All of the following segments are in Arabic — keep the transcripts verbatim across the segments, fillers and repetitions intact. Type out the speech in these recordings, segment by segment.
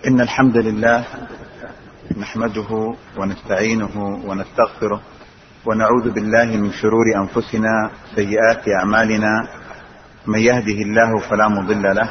إن الحمد لله نحمده ونستعينه ونستغفره ونعوذ بالله من شرور أنفسنا سيئات أعمالنا، من يهده الله فلا مضل له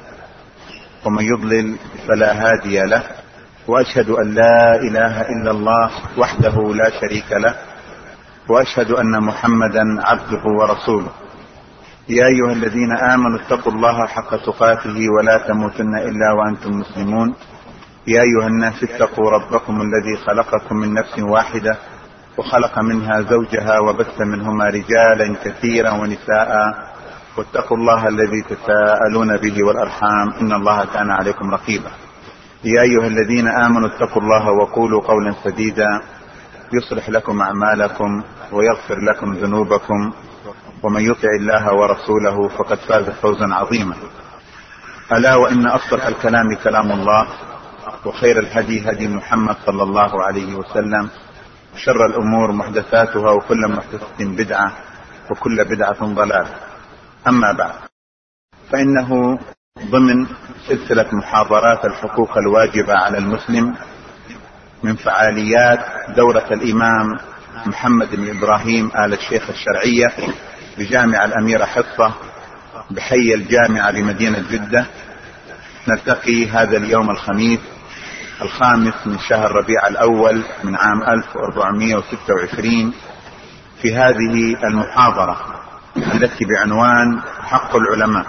ومن يضلل فلا هادي له، وأشهد أن لا إله إلا الله وحده لا شريك له، وأشهد أن محمدا عبده ورسوله. يا أيها الذين آمنوا اتقوا الله حق تقاته ولا تموتن إلا وأنتم مسلمون. يا أيها الناس اتقوا ربكم الذي خلقكم من نفس واحدة وخلق منها زوجها وبث منهما رجالا كثيرا ونساء، واتقوا الله الذي تساءلون به والأرحام إن الله كان عليكم رقيبا. يا أيها الذين آمنوا اتقوا الله وقولوا قولا سديدا يصلح لكم أعمالكم ويغفر لكم ذنوبكم، ومن يطع الله ورسوله فقد فاز فوزا عظيما. ألا وإن أصدق الكلام كلام الله، وخير الهدي هدي محمد صلى الله عليه وسلم، شر الأمور محدثاتها وكل محدثة بدعة وكل بدعة ضلالة. أما بعد، فإنه ضمن سلسلة محاضرات الحقوق الواجبة على المسلم من فعاليات دورة الإمام محمد بن إبراهيم آل الشيخ الشرعية بجامع الأميرة حفصة بحي الجامعة بمدينة جدة، نلتقي هذا اليوم الخميس الخامس من شهر ربيع الأول من عام ألف وأربعمائة وستة وعشرين في هذه المحاضرة التي بعنوان حق العلماء.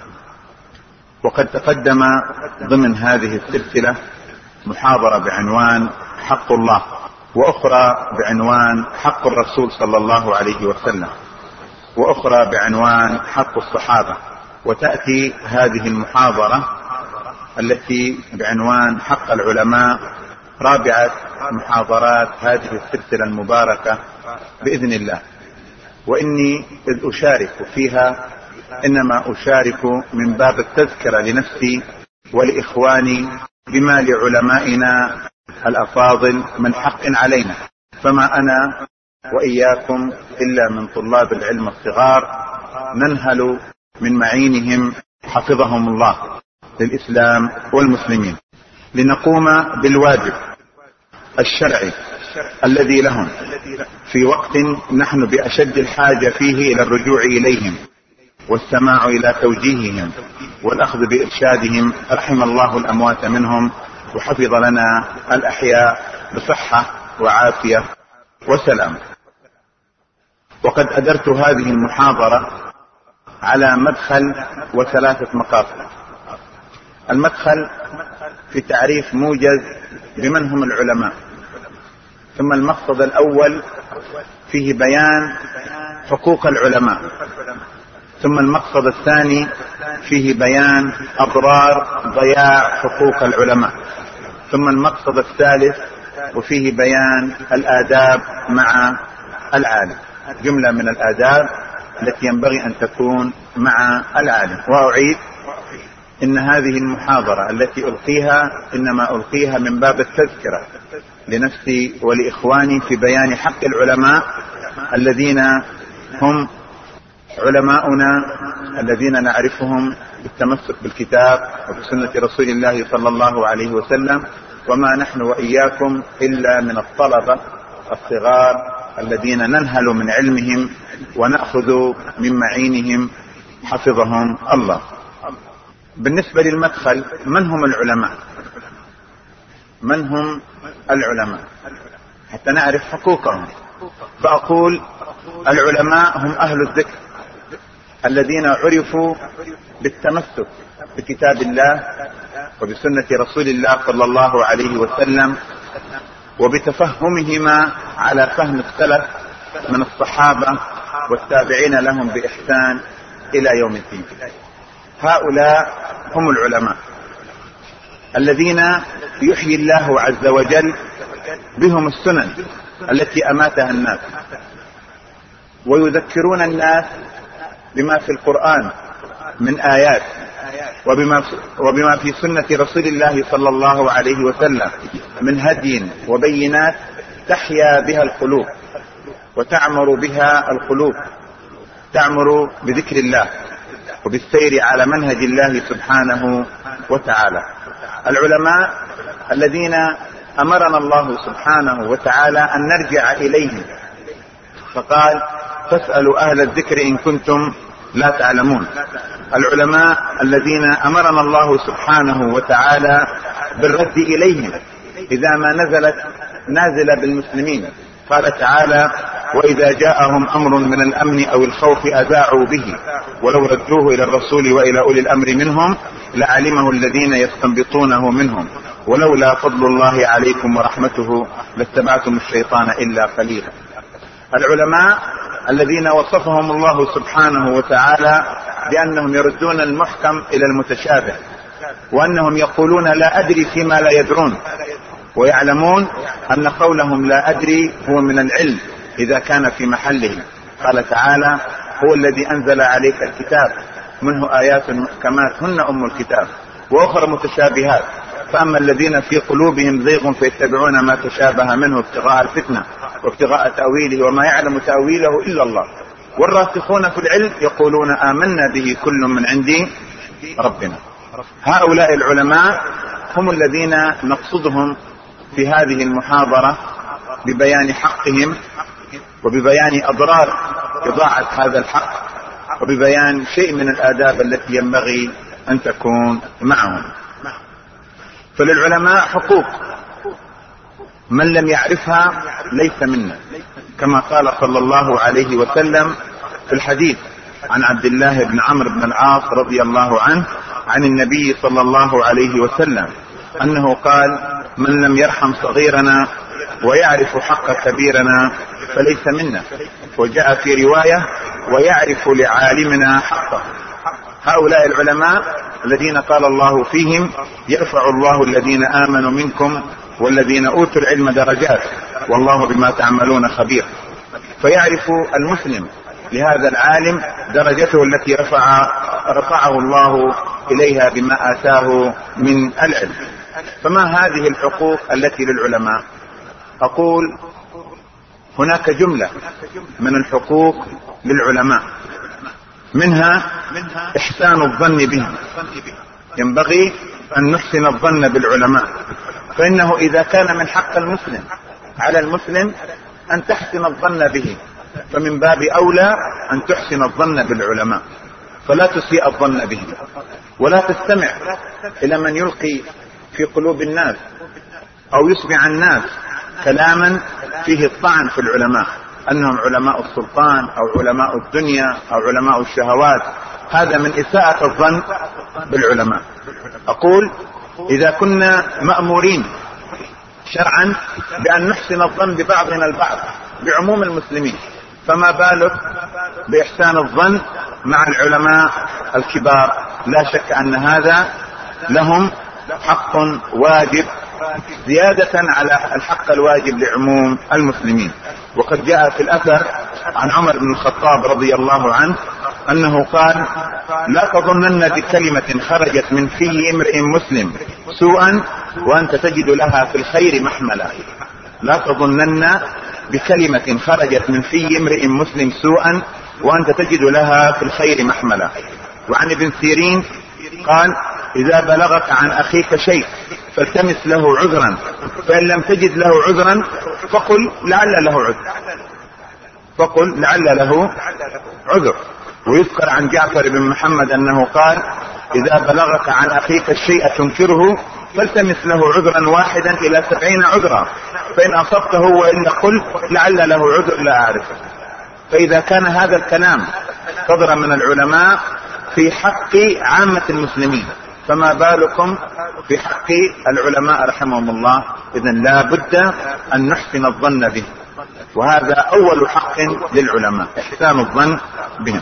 وقد تقدم ضمن هذه السلسلة محاضرة بعنوان حق الله، وأخرى بعنوان حق الرسول صلى الله عليه وسلم، وأخرى بعنوان حق الصحابة. وتأتي هذه المحاضرة التي بعنوان حق العلماء رابعة محاضرات هذه السلسلة المباركة بإذن الله. وإني إذ أشارك فيها إنما أشارك من باب التذكرة لنفسي ولإخواني بما لعلمائنا الأفاضل من حق علينا، فما أنا وإياكم إلا من طلاب العلم الصغار ننهل من معينهم حفظهم الله للإسلام والمسلمين، لنقوم بالواجب الشرعي الذي لهم في وقت نحن بأشد الحاجة فيه إلى الرجوع إليهم والسماع إلى توجيههم والأخذ بإرشادهم. رحم الله الأموات منهم وحفظ لنا الأحياء بصحة وعافية وسلام. وقد أدرت هذه المحاضرة على مدخل وثلاثة مقاصد. المدخل في تعريف موجز بمن هم العلماء، ثم المقصد الأول فيه بيان حقوق العلماء، ثم المقصد الثاني فيه بيان أضرار ضياع حقوق العلماء، ثم المقصد الثالث وفيه بيان الآداب مع العالم، جملة من الآداب التي ينبغي أن تكون مع العالم. وأعيد إن هذه المحاضرة التي ألقيها إنما ألقيها من باب التذكرة لنفسي ولإخواني في بيان حق العلماء الذين هم علماؤنا الذين نعرفهم بالتمسك بالكتاب وبسنة رسول الله صلى الله عليه وسلم، وما نحن وإياكم إلا من الطلبة الصغار الذين ننهل من علمهم ونأخذ من معينهم حفظهم الله. بالنسبة للمدخل، من هم العلماء؟ من هم العلماء حتى نعرف حقوقهم؟ فأقول العلماء هم أهل الذكر الذين عرفوا بالتمسك بكتاب الله وبسنة رسول الله صلى الله عليه وسلم، وبتفهمهما على فهم السلف من الصحابة والتابعين لهم بإحسان إلى يوم الدين. هؤلاء هم العلماء الذين يحيي الله عز وجل بهم السنن التي أماتها الناس، ويذكرون الناس بما في القرآن من آيات وبما وبما في سنة رسول الله صلى الله عليه وسلم من هدي وبينات تحيا بها القلوب وتعمر بها القلوب، تعمر بذكر الله وبالسير على منهج الله سبحانه وتعالى. العلماء الذين أمرنا الله سبحانه وتعالى أن نرجع إليهم، فقال فاسألوا أهل الذكر إن كنتم لا تعلمون. العلماء الذين أمرنا الله سبحانه وتعالى بالرد إليهم إذا ما نزلت نازلة بالمسلمين. قال تعالى وإذا جاءهم أمر من الأمن أو الخوف أذاعوا به ولو ردوه إلى الرسول وإلى أولي الأمر منهم لعلمه الذين يستنبطونه منهم ولولا فضل الله عليكم ورحمته لاتبعتم الشيطان إلا قليلا. العلماء الذين وصفهم الله سبحانه وتعالى بأنهم يردون المحكم إلى المتشابه، وأنهم يقولون لا أدري فيما لا يدرون، ويعلمون أن قولهم لا أدري هو من العلم إذا كان في محله. قال تعالى هو الذي أنزل عليك الكتاب منه آيات محكمات هن أم الكتاب وأخرى متشابهات، فأما الذين في قلوبهم زيغ فيتبعون ما تشابه منه ابتغاء الفتنة وابتغاء تأويله وما يعلم تأويله إلا الله والراسخون في العلم يقولون آمنا به كل من عند ربنا. هؤلاء العلماء هم الذين نقصدهم في هذه المحاضرة ببيان حقهم وببيان أضرار إضاعة هذا الحق وببيان شيء من الآداب التي ينبغي أن تكون معهم. فللعلماء حقوق من لم يعرفها ليس منا، كما قال صلى الله عليه وسلم في الحديث عن عبد الله بن عمرو بن العاص رضي الله عنه عن النبي صلى الله عليه وسلم أنه قال من لم يرحم صغيرنا ويعرف حق كبيرنا فليس منا. وجاء في رواية ويعرف لعالمنا حقه. هؤلاء العلماء الذين قال الله فيهم يرفع الله الذين آمنوا منكم والذين أوتوا العلم درجات والله بما تعملون خبير. فيعرف المسلم لهذا العالم درجته التي رفع رفعه الله إليها بما آتاه من العلم. فما هذه الحقوق التي للعلماء؟ أقول هناك جملة من الحقوق للعلماء، منها إحسان الظن بهم. ينبغي أن نحسن الظن بالعلماء، فإنه إذا كان من حق المسلم على المسلم أن تحسن الظن به، فمن باب أولى أن تحسن الظن بالعلماء، فلا تسيء الظن بهم ولا تستمع إلى من يلقي في قلوب الناس أو يسمع الناس كلاما فيه الطعن في العلماء أنهم علماء السلطان أو علماء الدنيا أو علماء الشهوات. هذا من إساءة الظن بالعلماء. أقول إذا كنا مأمورين شرعا بأن نحسن الظن ببعضنا البعض بعموم المسلمين، فما بالك بإحسان الظن مع العلماء الكبار؟ لا شك أن هذا لهم حق واجب زيادة على الحق الواجب لعموم المسلمين. وقد جاء في الأثر عن عمر بن الخطاب رضي الله عنه أنه قال لا تظنن بكلمة خرجت من في امرئ مسلم سوءا وأنت تجد لها في الخير محملا. لا تظنن بكلمة خرجت من في امرئ مسلم سوءا وأنت تجد لها في الخير محملا. وعن ابن سيرين قال إذا بلغك عن أخيك شيء فالتمس له عذرا، فإن لم تجد له عذرا فقل لعل له عذر فقل لعل له عذر. ويذكر عن جعفر بن محمد أنه قال إذا بلغك عن أخيك الشيء تنكره فالتمس له عذرا واحدا إلى سبعين عذرا، فإن أصبته وإلا قل لعل له عذر لا أعرفه. فإذا كان هذا الكلام صدر من العلماء في حق عامة المسلمين، فما بالكم في حق العلماء رحمهم الله؟ إذن لا بد أن نحسن الظن به، وهذا أول حق للعلماء إحسان الظن بهم.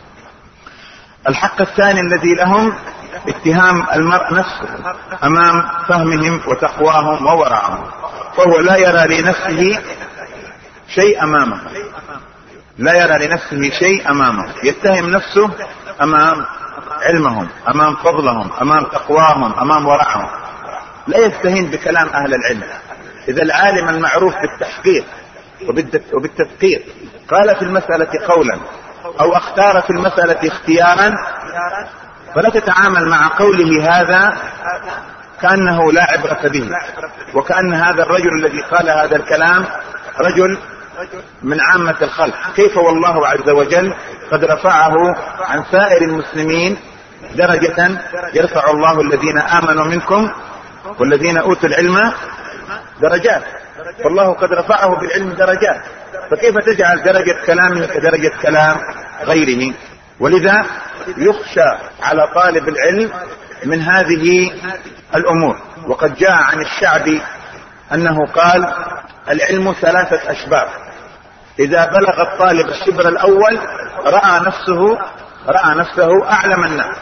الحق الثاني الذي لهم اتهام المرء نفسه أمام فهمهم وتقواهم وورعهم، فهو لا يرى لنفسه شيء أمامه لا يرى لنفسه شيء أمامه يتهم نفسه أمام علمهم، أمام فضلهم، أمام تقواهم، أمام ورعهم. لا يستهين بكلام أهل العلم. إذا العالم المعروف بالتحقيق وبالتدقيق قال في المسألة قولا أو اختار في المسألة اختيارا فلا تتعامل مع قوله هذا كأنه لا عبرة به، وكأن هذا الرجل الذي قال هذا الكلام رجل من عامة الخلق. كيف والله عز وجل قد رفعه عن سائر المسلمين درجة، يرفع الله الذين آمنوا منكم والذين أوتوا العلم درجات، والله قد رفعه بالعلم درجات، فكيف تجعل درجة كلامه كدرجة كلام غيره؟ ولذا يخشى على طالب العلم من هذه الأمور. وقد جاء عن الشعبي أنه قال: العلم ثلاثة أشبار، إذا بلغ الطالب الشبر الأول رأى نفسه رأى نفسه أعلم الناس،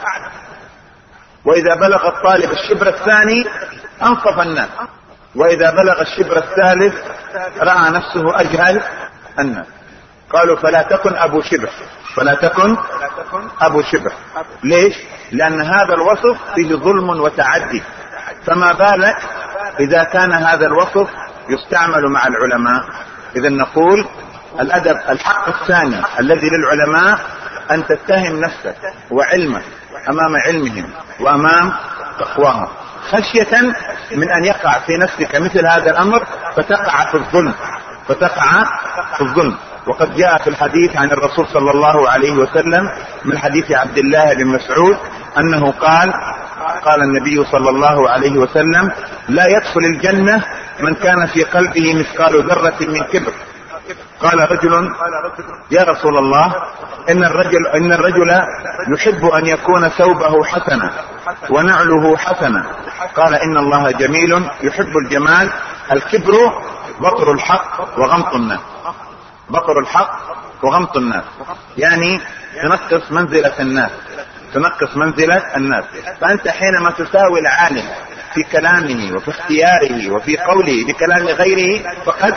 وإذا بلغ الطالب الشبر الثاني أنصف الناس، وإذا بلغ الشبر الثالث رأى نفسه أجهل الناس. قالوا: فلا تكن أبو شبر، فلا تكن أبو شبر. ليش؟ لأن هذا الوصف فيه ظلم وتعدي، فما بالك إذا كان هذا الوصف يستعمل مع العلماء؟ إذا نقول الأدب الحق الثاني الذي للعلماء أن تتهم نفسك وعلمك أمام علمهم وأمام تقواهم، خشية من أن يقع في نفسك مثل هذا الأمر فتقع في الظلم فتقع في الظلم. وقد جاء في الحديث عن الرسول صلى الله عليه وسلم من حديث عبد الله بن مسعود أنه قال قال النبي صلى الله عليه وسلم: لا يدخل الجنة من كان في قلبه مثقال ذرة من كبر. قال رجل: يا رسول الله، إن الرجل إن الرجل يحب أن يكون ثوبه حسنا ونعله حسنا. قال: إن الله جميل يحب الجمال. الكبر بطر الحق وغمط الناس، بطر الحق وغمط الناس، يعني تنقص منزلة الناس، تنقص منزلة الناس. فأنت حينما تساوي العالم في كلامه وفي اختياره وفي قوله بكلام غيره فقد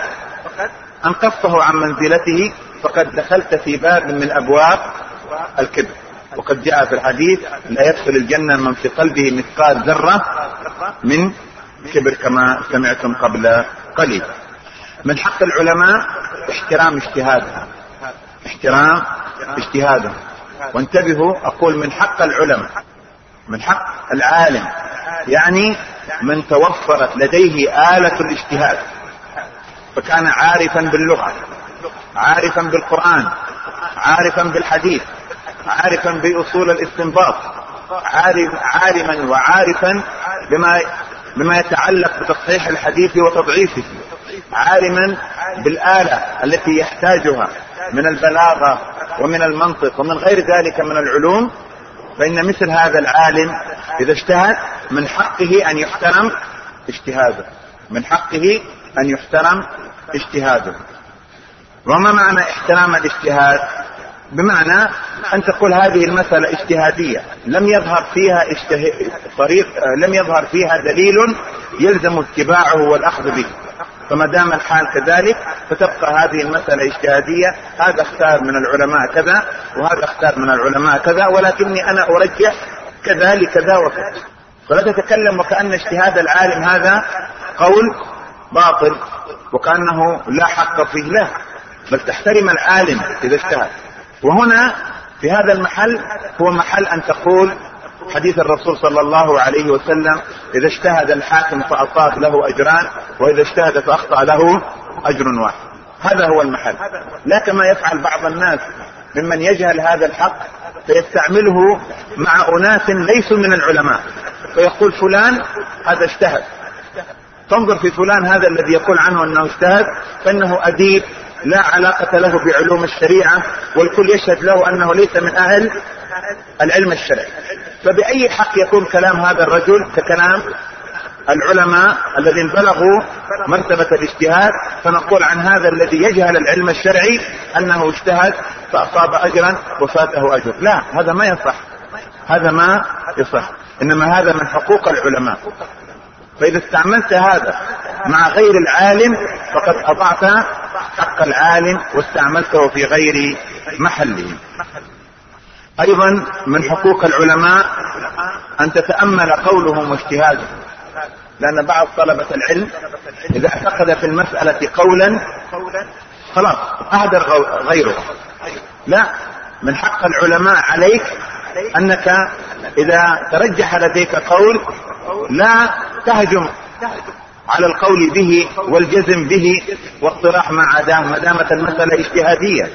أنقصته عن منزلته، فقد دخلت في باب من أبواب الكبر. وقد جاء في الحديث: لا يدخل الجنة من في قلبه مثقال ذرة من كبر، كما سمعتم قبل قليل. من حق العلماء احترام اجتهادهم، احترام اجتهادهم. وانتبهوا، أقول من حق العلماء، من حق العالم، يعني من توفرت لديه آلة الاجتهاد، فكان عارفا باللغة، عارفا بالقرآن، عارفا بالحديث، عارفا بأصول الاستنباط، عارف عالما وعارفا بما بما يتعلق بتصحيح الحديث وتضعيفه، عالما بالآلة التي يحتاجها من البلاغة ومن المنطق ومن غير ذلك من العلوم. فإن مثل هذا العالم إذا اجتهد من حقه أن يحترم اجتهاده، من حقه أن يحترم اجتهاده. وما معنى احترام الاجتهاد؟ بمعنى أن تقول هذه المسألة اجتهادية لم يظهر فيها طريق، لم يظهر فيها دليل يلزم اتباعه والأخذ به، فما دام الحال كذلك فتبقى هذه المسألة اجتهادية. هذا اختار من العلماء كذا وهذا اختار من العلماء كذا، ولكني أنا أرجح كذا لكذا وكذا. فلا تتكلم وكأن اجتهاد العالم هذا قول باطل وكأنه لا حق فيه، لا، بل تحترم العالم إذا اجتهد. وهنا في هذا المحل هو محل أن تقول حديث الرسول صلى الله عليه وسلم: إذا اجتهد الحاكم فأصاب له أجران، وإذا اجتهد فأخطأ له أجر واحد. هذا هو المحل، لا كما يفعل بعض الناس ممن يجهل هذا الحق فيستعمله مع أناس ليسوا من العلماء، فيقول فلان هذا اجتهد. تنظر في فلان هذا الذي يقول عنه أنه اجتهد فإنه أديب لا علاقة له بعلوم الشريعة، والكل يشهد له أنه ليس من أهل العلم الشرعي. فبأي حق يكون كلام هذا الرجل ككلام العلماء الذين بلغوا مرتبة الاجتهاد؟ فنقول عن هذا الذي يجهل العلم الشرعي أنه اجتهد فأصاب أجرا وفاته أجر. لا، هذا ما يصح، هذا ما يصح، إنما هذا من حقوق العلماء. فإذا استعملت هذا مع غير العالم فقد أضعت حق العالم واستعملته في غير محله. أيضا من حقوق العلماء أن تتأمل قولهم واجتهادهم، لأن بعض طلبة العلم إذا اعتقد في المسألة قولا خلاص أهدر غيره. لا، من حق العلماء عليك أنك إذا ترجح لديك قول لا تهجم على القول به والجزم به واقتراح ما عداه ما دامت المسألة اجتهادية.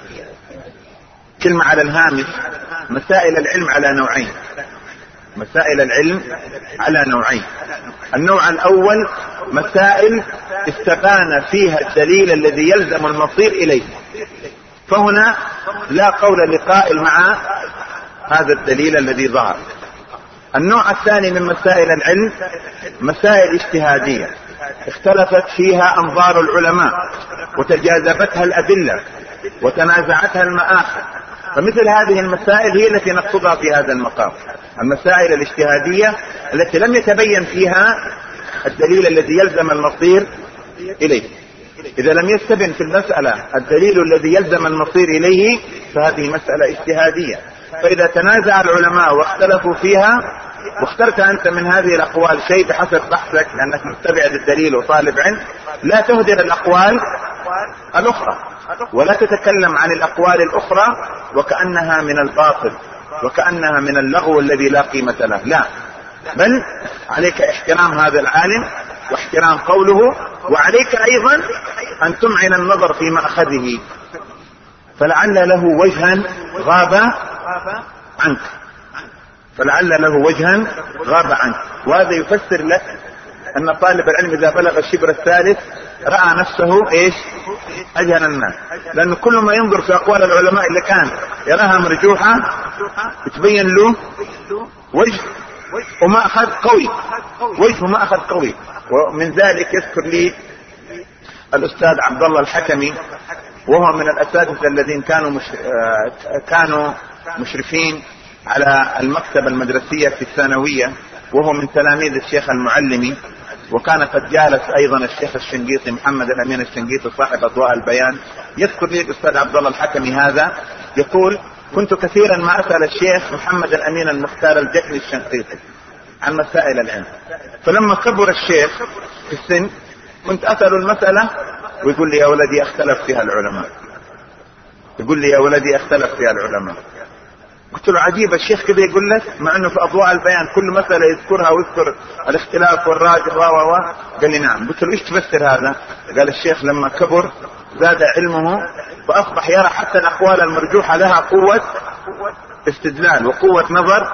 كلمة على الهامش: مسائل العلم على نوعين. مسائل العلم على نوعين. النوع الأول مسائل استبان فيها الدليل الذي يلزم المصير إليه، فهنا لا قول لقائل مع هذا الدليل الذي ظهر. النوع الثاني من مسائل العلم مسائل اجتهادية اختلفت فيها أنظار العلماء وتجاذبتها الأدلة وتنازعتها المآخذ، فمثل هذه المسائل هي التي نقصدها في هذا المقام. المسائل الاجتهادية التي لم يتبين فيها الدليل الذي يلزم المصير إليه. إذا لم يستبن في المسألة الدليل الذي يلزم المصير إليه فهذه مسألة اجتهادية. فإذا تنازع العلماء واختلفوا فيها واخترت أنت من هذه الأقوال شيء بحسب بحثك لأنك متبع للدليل وطالب علم، لا تهدر الأقوال الأخرى ولا تتكلم عن الأقوال الأخرى وكأنها من الباطل وكأنها من اللغو الذي لا قيمة له، لا، بل عليك احترام هذا العالم واحترام قوله، وعليك أيضا أن تمعن النظر في مأخذه، فلعل له وجها غاب عنك فلعل له وجها غاب عنك وهذا يفسر لك أن طالب العلم إذا بلغ الشبر الثالث رأى نفسه إيش؟ أجهل الناس، لأنه كل ما ينظر في أقوال العلماء اللي كان يراها مرجوحة يتبين له وجه وما أخذ قوي وجه وما أخذ قوي. ومن ذلك يذكر لي الأستاذ عبد الله الحكمي، وهو من الأساتذة الذين كانوا مش... كانوا مشرفين على المكتبة المدرسية في الثانوية، وهو من تلاميذ الشيخ المعلمي، وكان قد جالس أيضا الشيخ الشنقيطي محمد الأمين الشنقيطي صاحب أضواء البيان. يذكر لي الأستاذ عبد الله الحكمي هذا يقول: كنت كثيرا ما أسأل الشيخ محمد الأمين المختار الجكني الشنقيطي عن مسائل العلم، فلما كبر الشيخ في السن كنت أسأل المسألة ويقول لي: يا ولدي اختلف فيها العلماء يقول لي يا ولدي اختلف فيها العلماء. قلت له: عجيب الشيخ كذا يقول لك، مع انه في اضواء البيان كل مسألة يذكرها ويذكر الاختلاف والراجح و و قال لي: نعم. قلت له: ايش تفسر هذا؟ قال: الشيخ لما كبر زاد علمه فاصبح يرى حتى الاقوال المرجوحة لها قوة استدلال وقوة نظر،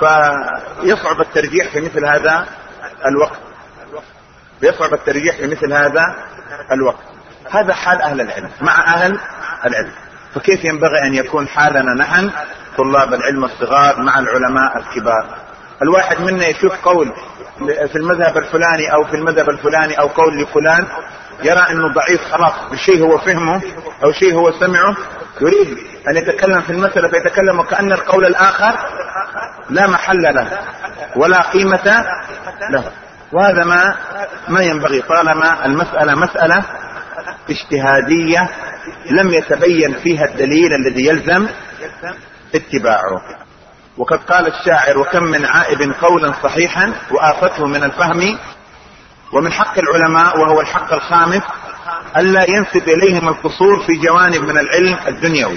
فيصعب الترجيح في مثل هذا الوقت يصعب الترجيح في مثل هذا الوقت هذا حال اهل العلم مع اهل العلم، فكيف ينبغي ان يكون حالنا نحن طلاب العلم الصغار مع العلماء الكبار؟ الواحد منا يشوف قول في المذهب الفلاني او في المذهب الفلاني او قول لفلان يرى انه ضعيف خلاص بشيء هو فهمه او شيء هو سمعه، يريد ان يتكلم في المسألة فيتكلم وكأن القول الاخر لا محل له ولا قيمة له، وهذا ما ما ينبغي طالما المسألة مسألة اجتهادية لم يتبين فيها الدليل الذي يلزم اتباعه. وقد قال الشاعر: وكم من عائب قولا صحيحا وآفته من الفهم. ومن حق العلماء وهو الحق الخامس ألا ينسب إليهم القصور في جوانب من العلم الدنيوي.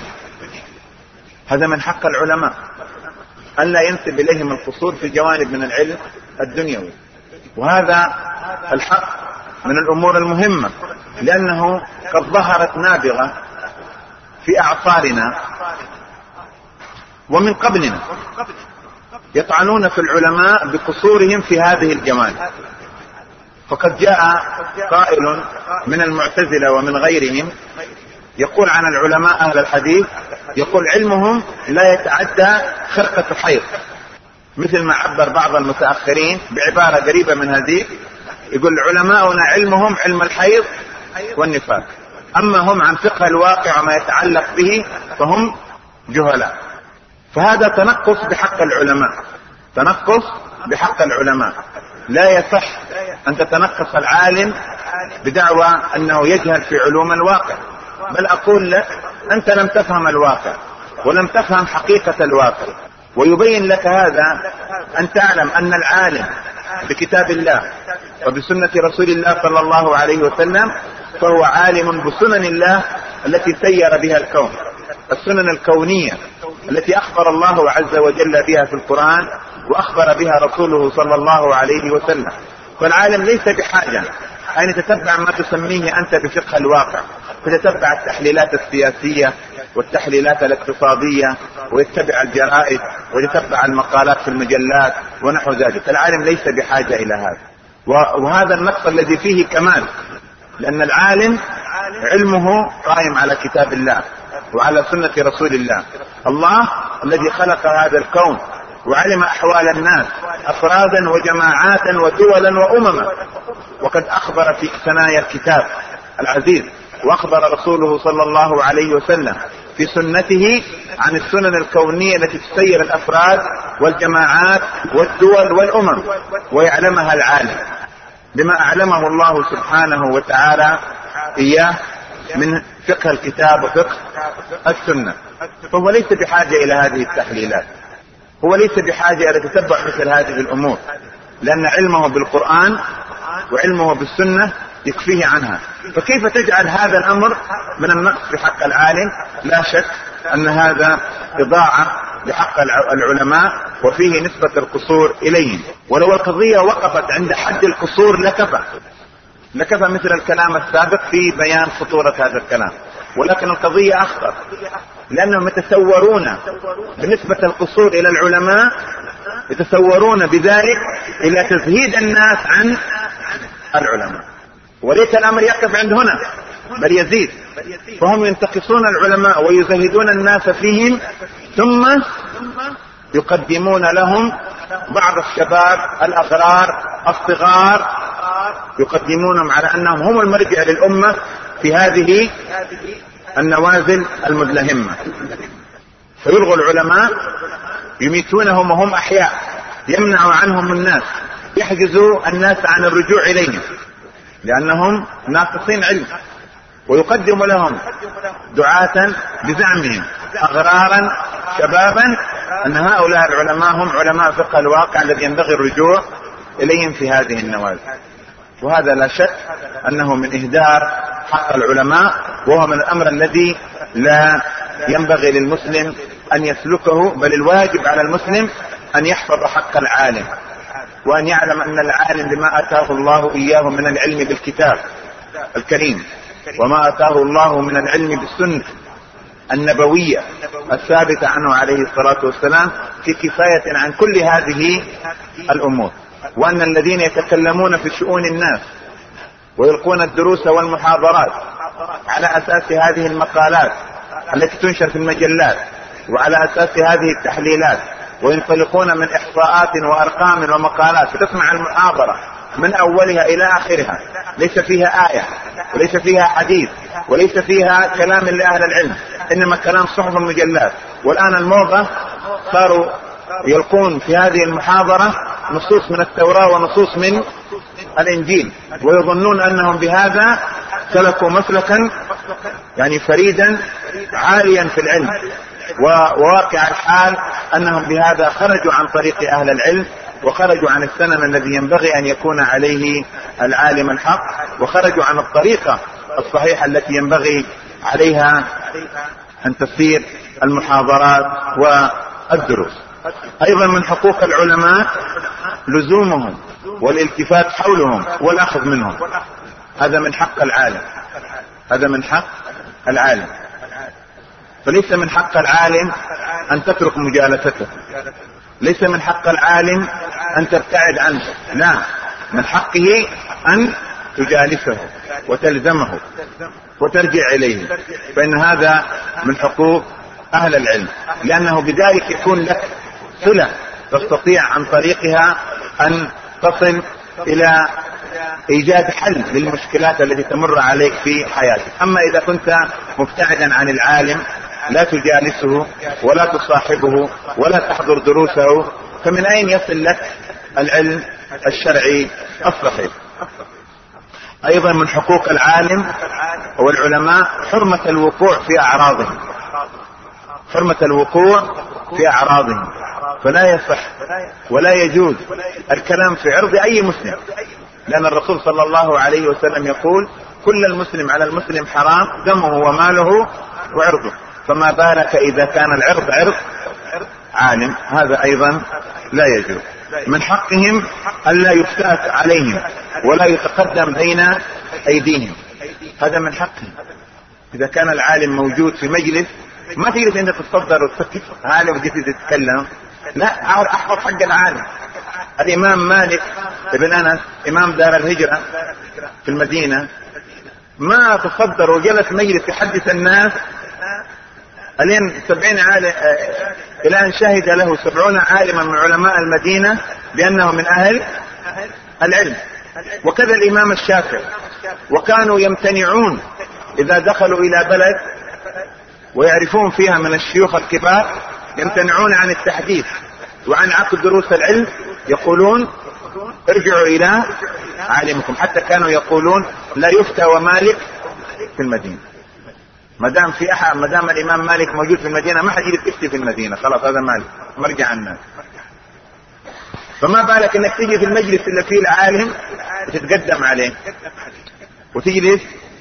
هذا من حق العلماء ألا ينسب إليهم القصور في جوانب من العلم الدنيوي، وهذا الحق من الأمور المهمة، لأنه قد ظهرت نابغة في أعصارنا ومن قبلنا يطعنون في العلماء بقصورهم في هذه الجوانب. فقد جاء قائل من المعتزلة ومن غيرهم يقول عن العلماء أهل الحديث، يقول: علمهم لا يتعدى خرقة حيض، مثل ما عبر بعض المتأخرين بعبارة قريبة من هذه، يقول: علماؤنا علمهم علم الحيض والنفاق، أما هم عن فقه الواقع وما يتعلق به فهم جهلاء. فهذا تنقص بحق العلماء تنقص بحق العلماء لا يصح أن تتنقص العالم بدعوى أنه يجهل في علوم الواقع، بل أقول لك: أنت لم تفهم الواقع ولم تفهم حقيقة الواقع، ويبين لك هذا أن تعلم أن العالم بكتاب الله وبسنة رسول الله صلى الله عليه وسلم فهو عالم بسنن الله التي سير بها الكون، السنن الكونية التي أخبر الله عز وجل بها في القرآن وأخبر بها رسوله صلى الله عليه وسلم. فالعالم ليس بحاجة أن يتتبع ما تسميه أنت بفقه الواقع، فتتبع التحليلات السياسية والتحليلات الاقتصادية ويتبع الجرائد ويتبع المقالات في المجلات ونحو ذلك. العالم ليس بحاجة إلى هذا، وهذا النقص الذي فيه كمال، لأن العالم علمه قائم على كتاب الله وعلى سنة رسول الله. الله الذي خلق هذا الكون وعلم أحوال الناس أفرادا وجماعاتا ودولا وأمما، وقد أخبر في ثنايا الكتاب العزيز، وأخبر رسوله صلى الله عليه وسلم في سنته عن السنن الكونية التي تسير الأفراد والجماعات والدول والأمم، ويعلمها العالم بما أعلمه الله سبحانه وتعالى إياه من فقه الكتاب وفقه السنة. فهو ليس بحاجة إلى هذه التحليلات، هو ليس بحاجة إلى تتبع مثل هذه الأمور، لأن علمه بالقرآن وعلمه بالسنة يكفيه عنها. فكيف تجعل هذا الأمر من النقص في حق العالم؟ لا شك أن هذا إضاعة لحق العلماء وفيه نسبة القصور إليهم. ولو القضية وقفت عند حد القصور لكفى لكفى مثل الكلام السابق في بيان خطورة هذا الكلام، ولكن القضية أخطر، لأنهم يتصورون بنسبة القصور إلى العلماء، يتصورون بذلك إلى تزهيد الناس عن العلماء، وليس الأمر يقف عند هنا بل يزيد. فهم ينتقصون العلماء ويزهدون الناس فيهم، ثم يقدمون لهم بعض الشباب الأغرار الصغار، يقدمونهم على أنهم هم المرجع للأمة في هذه النوازل المدلهمة. فيلغوا العلماء، يميتونهم وهم أحياء، يمنعوا عنهم الناس، يحجزوا الناس عن الرجوع إليهم لأنهم ناقصين علم، ويقدم لهم دعاة بزعمهم أغرارا شبابا أن هؤلاء العلماء هم علماء فقه الواقع الذي ينبغي الرجوع إليهم في هذه النوازل. وهذا لا شك أنه من إهدار حق العلماء، وهو من الأمر الذي لا ينبغي للمسلم أن يسلكه، بل الواجب على المسلم أن يحفظ حق العالم، وأن يعلم أن العالم بما أتاه الله إياه من العلم بالكتاب الكريم، وما أتاه الله من العلم بالسنة النبوية الثابتة عنه عليه الصلاة والسلام، في كفاية عن كل هذه الأمور. وأن الذين يتكلمون في شؤون الناس ويلقون الدروس والمحاضرات على أساس هذه المقالات التي تنشر في المجلات وعلى أساس هذه التحليلات، وينطلقون من إحصاءات وأرقام ومقالات، فتسمع المحاضرة من أولها إلى آخرها ليس فيها آية وليس فيها حديث وليس فيها كلام لأهل العلم، إنما كلام صحف المجلات. والآن الموضة صاروا يلقون في هذه المحاضرة نصوص من التوراة ونصوص من الإنجيل، ويظنون أنهم بهذا سلكوا مسلكا يعني فريدا عاليا في العلم، وواقع الحال أنهم بهذا خرجوا عن طريق أهل العلم، وخرجوا عن السنن الذي ينبغي أن يكون عليه العالم الحق، وخرجوا عن الطريقة الصحيحة التي ينبغي عليها أن تسير المحاضرات والدروس. أيضا من حقوق العلماء لزومهم والالتفات حولهم والأخذ منهم، هذا من حق العالم، هذا من حق العالم. فليس من حق العالم أن تترك مجالسته، ليس من حق العالم أن تبتعد عنه، لا، من حقه أن تجالسه وتلزمه وترجع إليه، فإن هذا من حقوق أهل العلم، لأنه بذلك يكون لك صلة تستطيع عن طريقها أن تصل إلى إيجاد حل للمشكلات التي تمر عليك في حياتك. أما إذا كنت مبتعدا عن العالم لا تجالسه ولا تصاحبه ولا تحضر دروسه، فمن أين يصل لك العلم الشرعي الصحيح؟ أيضا من حقوق العالم والعلماء حرمة الوقوع في أعراضهم، حرمة الوقوع في أعراضهم، فلا يصح ولا يجوز الكلام في عرض أي مسلم، لأن الرسول صلى الله عليه وسلم يقول كل المسلم على المسلم حرام دمه وماله وعرضه، فما بالك إذا كان العرض عرض عالم هذا أيضا لا يجوز. من حقهم ألا يفتات عليهم ولا يتقدم بين أيديهم، هذا من حقهم. إذا كان العالم موجود في مجلس ما تجلس أنت تتصدر وتفكر عالم وجيت تتكلم، لا، أحفظ حق العالم. الإمام مالك ابن أنس إمام دار الهجرة في المدينة ما تصدر وجلس مجلس يحدث الناس الين سبعين عالم، إلى أن شهد له سبعون عالما من علماء المدينة بأنه من أهل العلم. وكذا الإمام الشافعي، وكانوا يمتنعون إذا دخلوا إلى بلد ويعرفون فيها من الشيوخ الكبار يمتنعون عن التحديث وعن عقد دروس العلم، يقولون ارجعوا إلى عالمكم. حتى كانوا يقولون لا يفتى ومالك في المدينة، ما دام في أحد ما دام الإمام مالك موجود في المدينة ما حد يجي يفتي في المدينة، خلاص هذا مالك مرجع الناس. فما بالك انك تيجي في المجلس اللي فيه العالم وتتقدم عليه وتجلس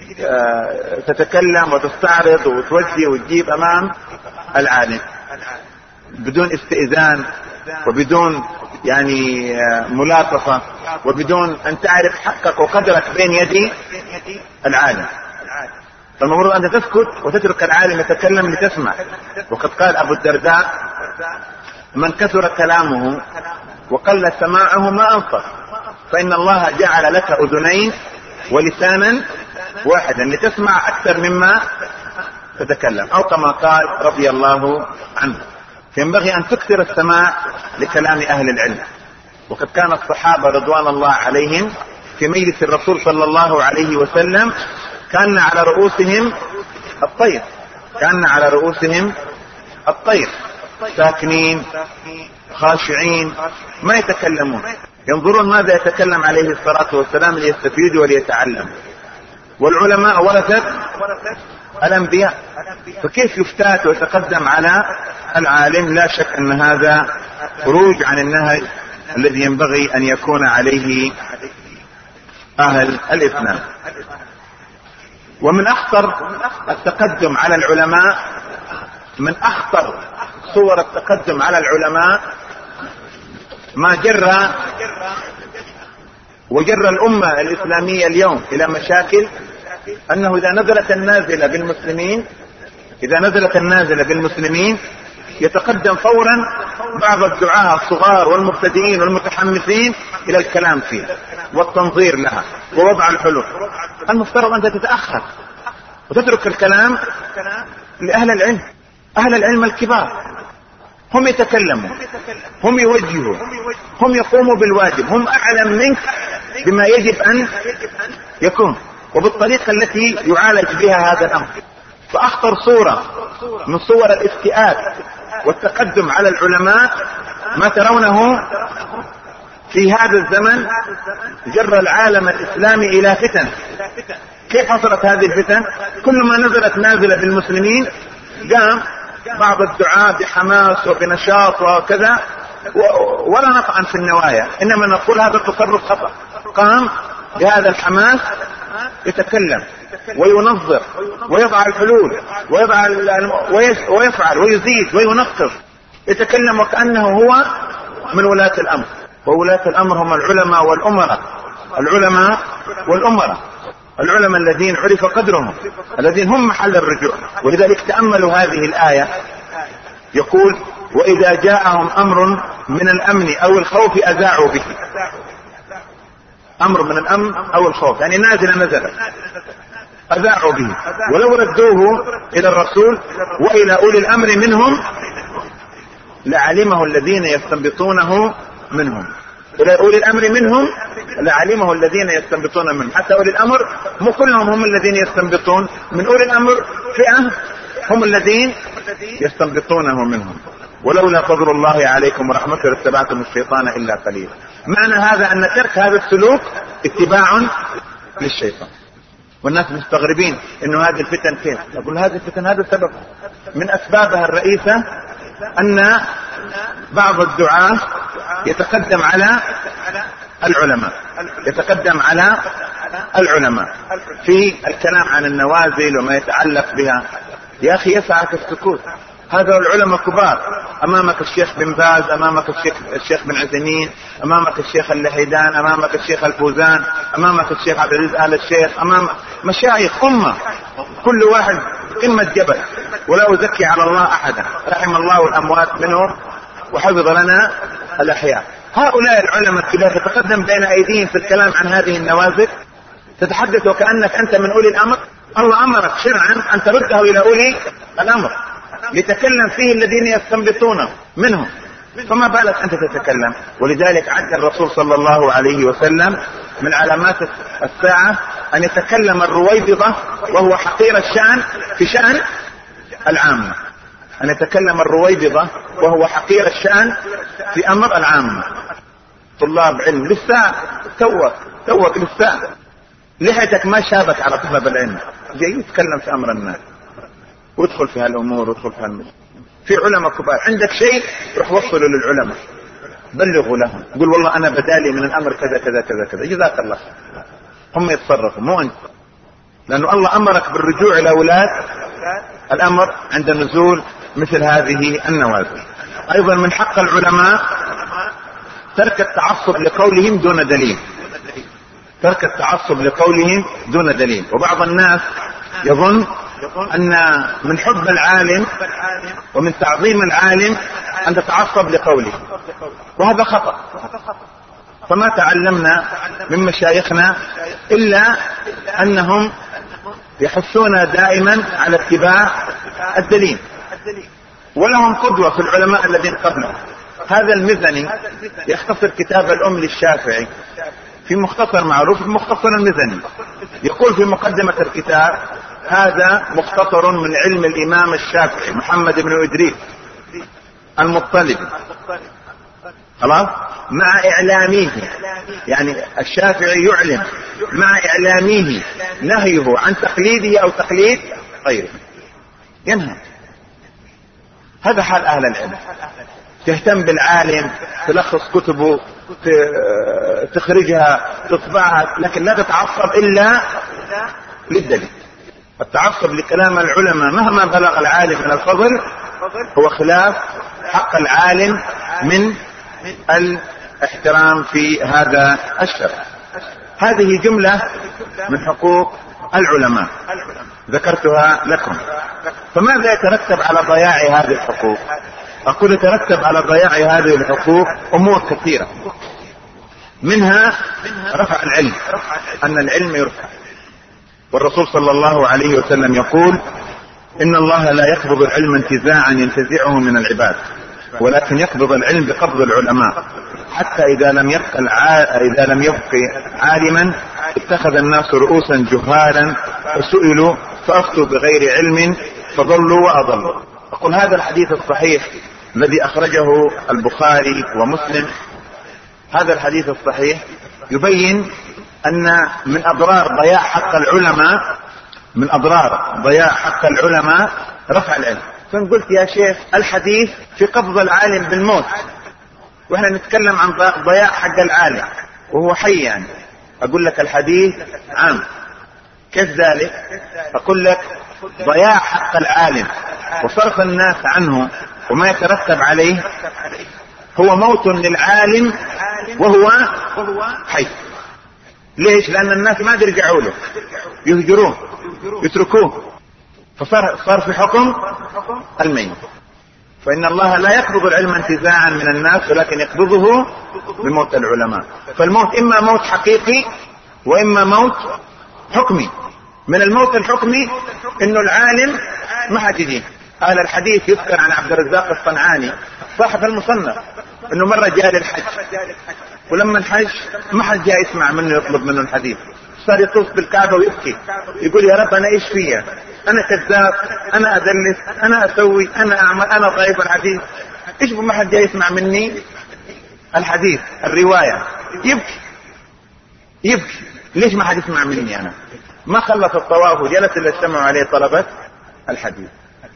تتكلم وتستعرض وتوجه وتجيب امام العالم بدون استئذان وبدون يعني ملاطفة وبدون ان تعرف حقك وقدرك بين يدي العالم. فالمفروض أن تسكت وتترك العالم يتكلم لتسمع. وقد قال أبو الدرداء: من كثر كلامه وقل سماعه ما أنصف، فإن الله جعل لك أذنين ولسانا واحدا لتسمع أكثر مما تتكلم، أو كما قال رضي الله عنه. فينبغي أن تكثر السماع لكلام أهل العلم. وقد كان الصحابة رضوان الله عليهم في مجلس الرسول صلى الله عليه وسلم كان على رؤوسهم الطير كان على رؤوسهم الطير ساكنين خاشعين ما يتكلمون، ينظرون ماذا يتكلم عليه الصلاة والسلام ليستفيدوا وليتعلموا. والعلماء ورثة الأنبياء، فكيف يفتات ويتقدم على العالم؟ لا شك أن هذا خروج عن النهج الذي ينبغي أن يكون عليه أهل الإسلام. ومن أخطر التقدم على العلماء من أخطر صور التقدم على العلماء ما جرى وجر الأمة الإسلامية اليوم إلى مشاكل، أنه إذا نزلت النازلة بالمسلمين إذا نزلت النازلة بالمسلمين يتقدم فورا بعض الدعاة الصغار والمبتدئين والمتحمسين إلى الكلام فيها والتنظير لها ووضع الحلول. المفترض أن تتأخر وتترك الكلام لأهل العلم. أهل العلم الكبار هم يتكلموا، هم يوجهوا، هم يقوموا بالواجب، هم أعلم منك بما يجب أن يكون وبالطريقة التي يعالج بها هذا الأمر. فأخطر صورة من صور الافتئات والتقدم على العلماء ما ترونه في هذا الزمن جر العالم الإسلامي إلى فتن. كيف حصلت هذه الفتن؟ كل ما نزلت نازلة بالمسلمين قام بعض الدعاة بحماس وبنشاط وكذا، ولا نطعن في النوايا، إنما نقول هذا التصرف خطأ. قام بهذا الحماس يتكلم وينظر ويضع الحلول ويضع ويفعل ويزيد وينقص، يتكلم وكأنه هو من ولاة الأمر. وولاة الأمر هم العلماء والأمراء العلماء والأمراء العلماء الذين عرف قدرهم، الذين هم محل الرجوع. ولذلك تأملوا هذه الآية، يقول: وإذا جاءهم أمر من الأمن أو الخوف أذاعوا به. أمر من الأمن أو الخوف يعني نازل نزل أذاعوا به، ولو ردوه إلى الرسول وإلى أولي الأمر منهم لعلمه الذين يستنبطونه منهم. إلى أولي الأمر منهم لعلمه الذين يستنبطون منهم. حتى أولي الأمر مو كلهم هم الذين يستنبطون، من أولي الأمر فئة هم الذين يستنبطونه منهم. ولولا فضل الله عليكم ورحمته لاتبعتم الشيطان إلا قليلا. معنى هذا أن ترك هذا السلوك اتباع للشيطان. والناس مستغربين إنه هذه الفتن كيف؟ أقول هذه الفتن هذا السبب من أسبابها الرئيسة أن بعض الدعاة يتقدم على العلماء يتقدم على العلماء في الكلام عن النوازل وما يتعلق بها. يا أخي يسعك السكوت، هذا العلماء كبار، أمامك الشيخ بن باز، أمامك الشيخ, الشيخ بن عثيمين، أمامك الشيخ اللحيدان، أمامك الشيخ الفوزان، أمامك الشيخ عبد العزيز آل الشيخ، أمام مشايخ أمة كل واحد قمة جبل، ولا أزكي على الله أحدا، رحم الله الأموات منهم وحفظ لنا الأحياء. هؤلاء العلماء الكبار تتقدم بين أيديهم في الكلام عن هذه النوازل، تتحدث وكأنك أنت من أولي الأمر. الله أمرك شرعا أن ترده إلى أولي الأمر لتكلم فيه الذين يستنبطونه منهم، فما بالك أنت تتكلم. ولذلك عد الرسول صلى الله عليه وسلم من علامات الساعة أن يتكلم الرويبضة وهو حقير الشأن في شأن العامة، أن يتكلم الرويبضة وهو حقير الشأن في أمر العامة. طلاب علم لسه توك توك لسه لحيتك ما شابك على طلب العلم، جاي يتكلم في أمر الناس وادخل في هالأمور وادخل في هالمجال. في علماء كبار عندك شيء روح وصله للعلماء، بلغوا لهم، قول والله أنا بدالي من الأمر كذا كذا كذا كذا، جزاك الله، هم يتصرفوا مو أنت، لأنه الله أمرك بالرجوع إلى ولاة الأمر عند نزول مثل هذه النوازل. أيضا من حق العلماء ترك التعصب لقولهم دون دليل، ترك التعصب لقولهم دون دليل. وبعض الناس يظن أن من حب العالم ومن تعظيم العالم أن تتعصب لقوله، وهذا خطأ. فما تعلمنا من مشايخنا إلا أنهم يحثون دائما على اتباع الدليل، ولهم قدوة في العلماء الذين قبلهم. هذا المزني يختصر كتاب الأم للشافعي في مختصر معروف مختصر المزني، يقول في مقدمة الكتاب هذا مختصر من علم الإمام الشافعي محمد بن إدريس المطلبي، خلاص، مع إعلاميه، يعني الشافعي يعلم مع إعلاميه نهيه عن تقليده أو تقليد غيره، ينهى. هذا حال أهل العلم، تهتم بالعالم، تلخص كتبه، تخرجها، تطبعها، لكن لا تتعصب إلا للدليل. التعصب لكلام العلماء مهما بلغ العالم من الفضل هو خلاف حق العالم من الاحترام في هذا الشرع. هذه جملة من حقوق العلماء ذكرتها لكم. فماذا يترتب على ضياع هذه الحقوق؟ أقول يترتب على ضياع هذه الحقوق أمور كثيرة، منها رفع العلم، أن العلم يرفع. والرسول صلى الله عليه وسلم يقول إن الله لا يقبض العلم انتزاعا ينتزعه من العباد، ولكن يقبض العلم بقبض العلماء، حتى إذا لم يبق الع... إذا لم يبق عالما اتخذ الناس رؤوسا جهالا فسئلوا فأفتوا بغير علم فضلوا وأضلوا. أقول هذا الحديث الصحيح الذي أخرجه البخاري ومسلم، هذا الحديث الصحيح يبين أن من أضرار ضياع حق العلماء من أضرار ضياع حق العلماء رفع العلم. فقلت يا شيخ الحديث في قبض العالم بالموت، وإحنا نتكلم عن ضياع حق العالم وهو حي، يعني أقول لك الحديث عام. كيف ذلك؟ أقول لك ضياع حق العالم وصرف الناس عنه وما يترتب عليه هو موت للعالم وهو حي. ليش؟ لأن الناس ما يرجعوا له، يهجروه يتركوه، فصار صار في حكم الميت. فإن الله لا يقبض العلم انتزاعا من الناس، ولكن يقبضه بموت العلماء. فالموت إما موت حقيقي وإما موت حكمي. من الموت الحكمي إنه العالم ما حد يجي. أهل الحديث يذكر عن عبد الرزاق الصنعاني صاحب المصنف إنه مرة جاء للحج، ولما الحج ما حد جاء يسمع منه يطلب منه الحديث، صار يطوف بالكعبة ويبكي يقول يا رب أنا إيش فيا، أنا كذاب، أنا أدلس، أنا أسوي، أنا أعمل، أنا ضعيف الحديث، إيش ما حد جاء يسمع مني الحديث الرواية، يبكي يبكي ليش ما حد يسمع مني؟ أنا ما خلص الطواف وجلس اللي اجتمعوا عليه طلبة الحديث.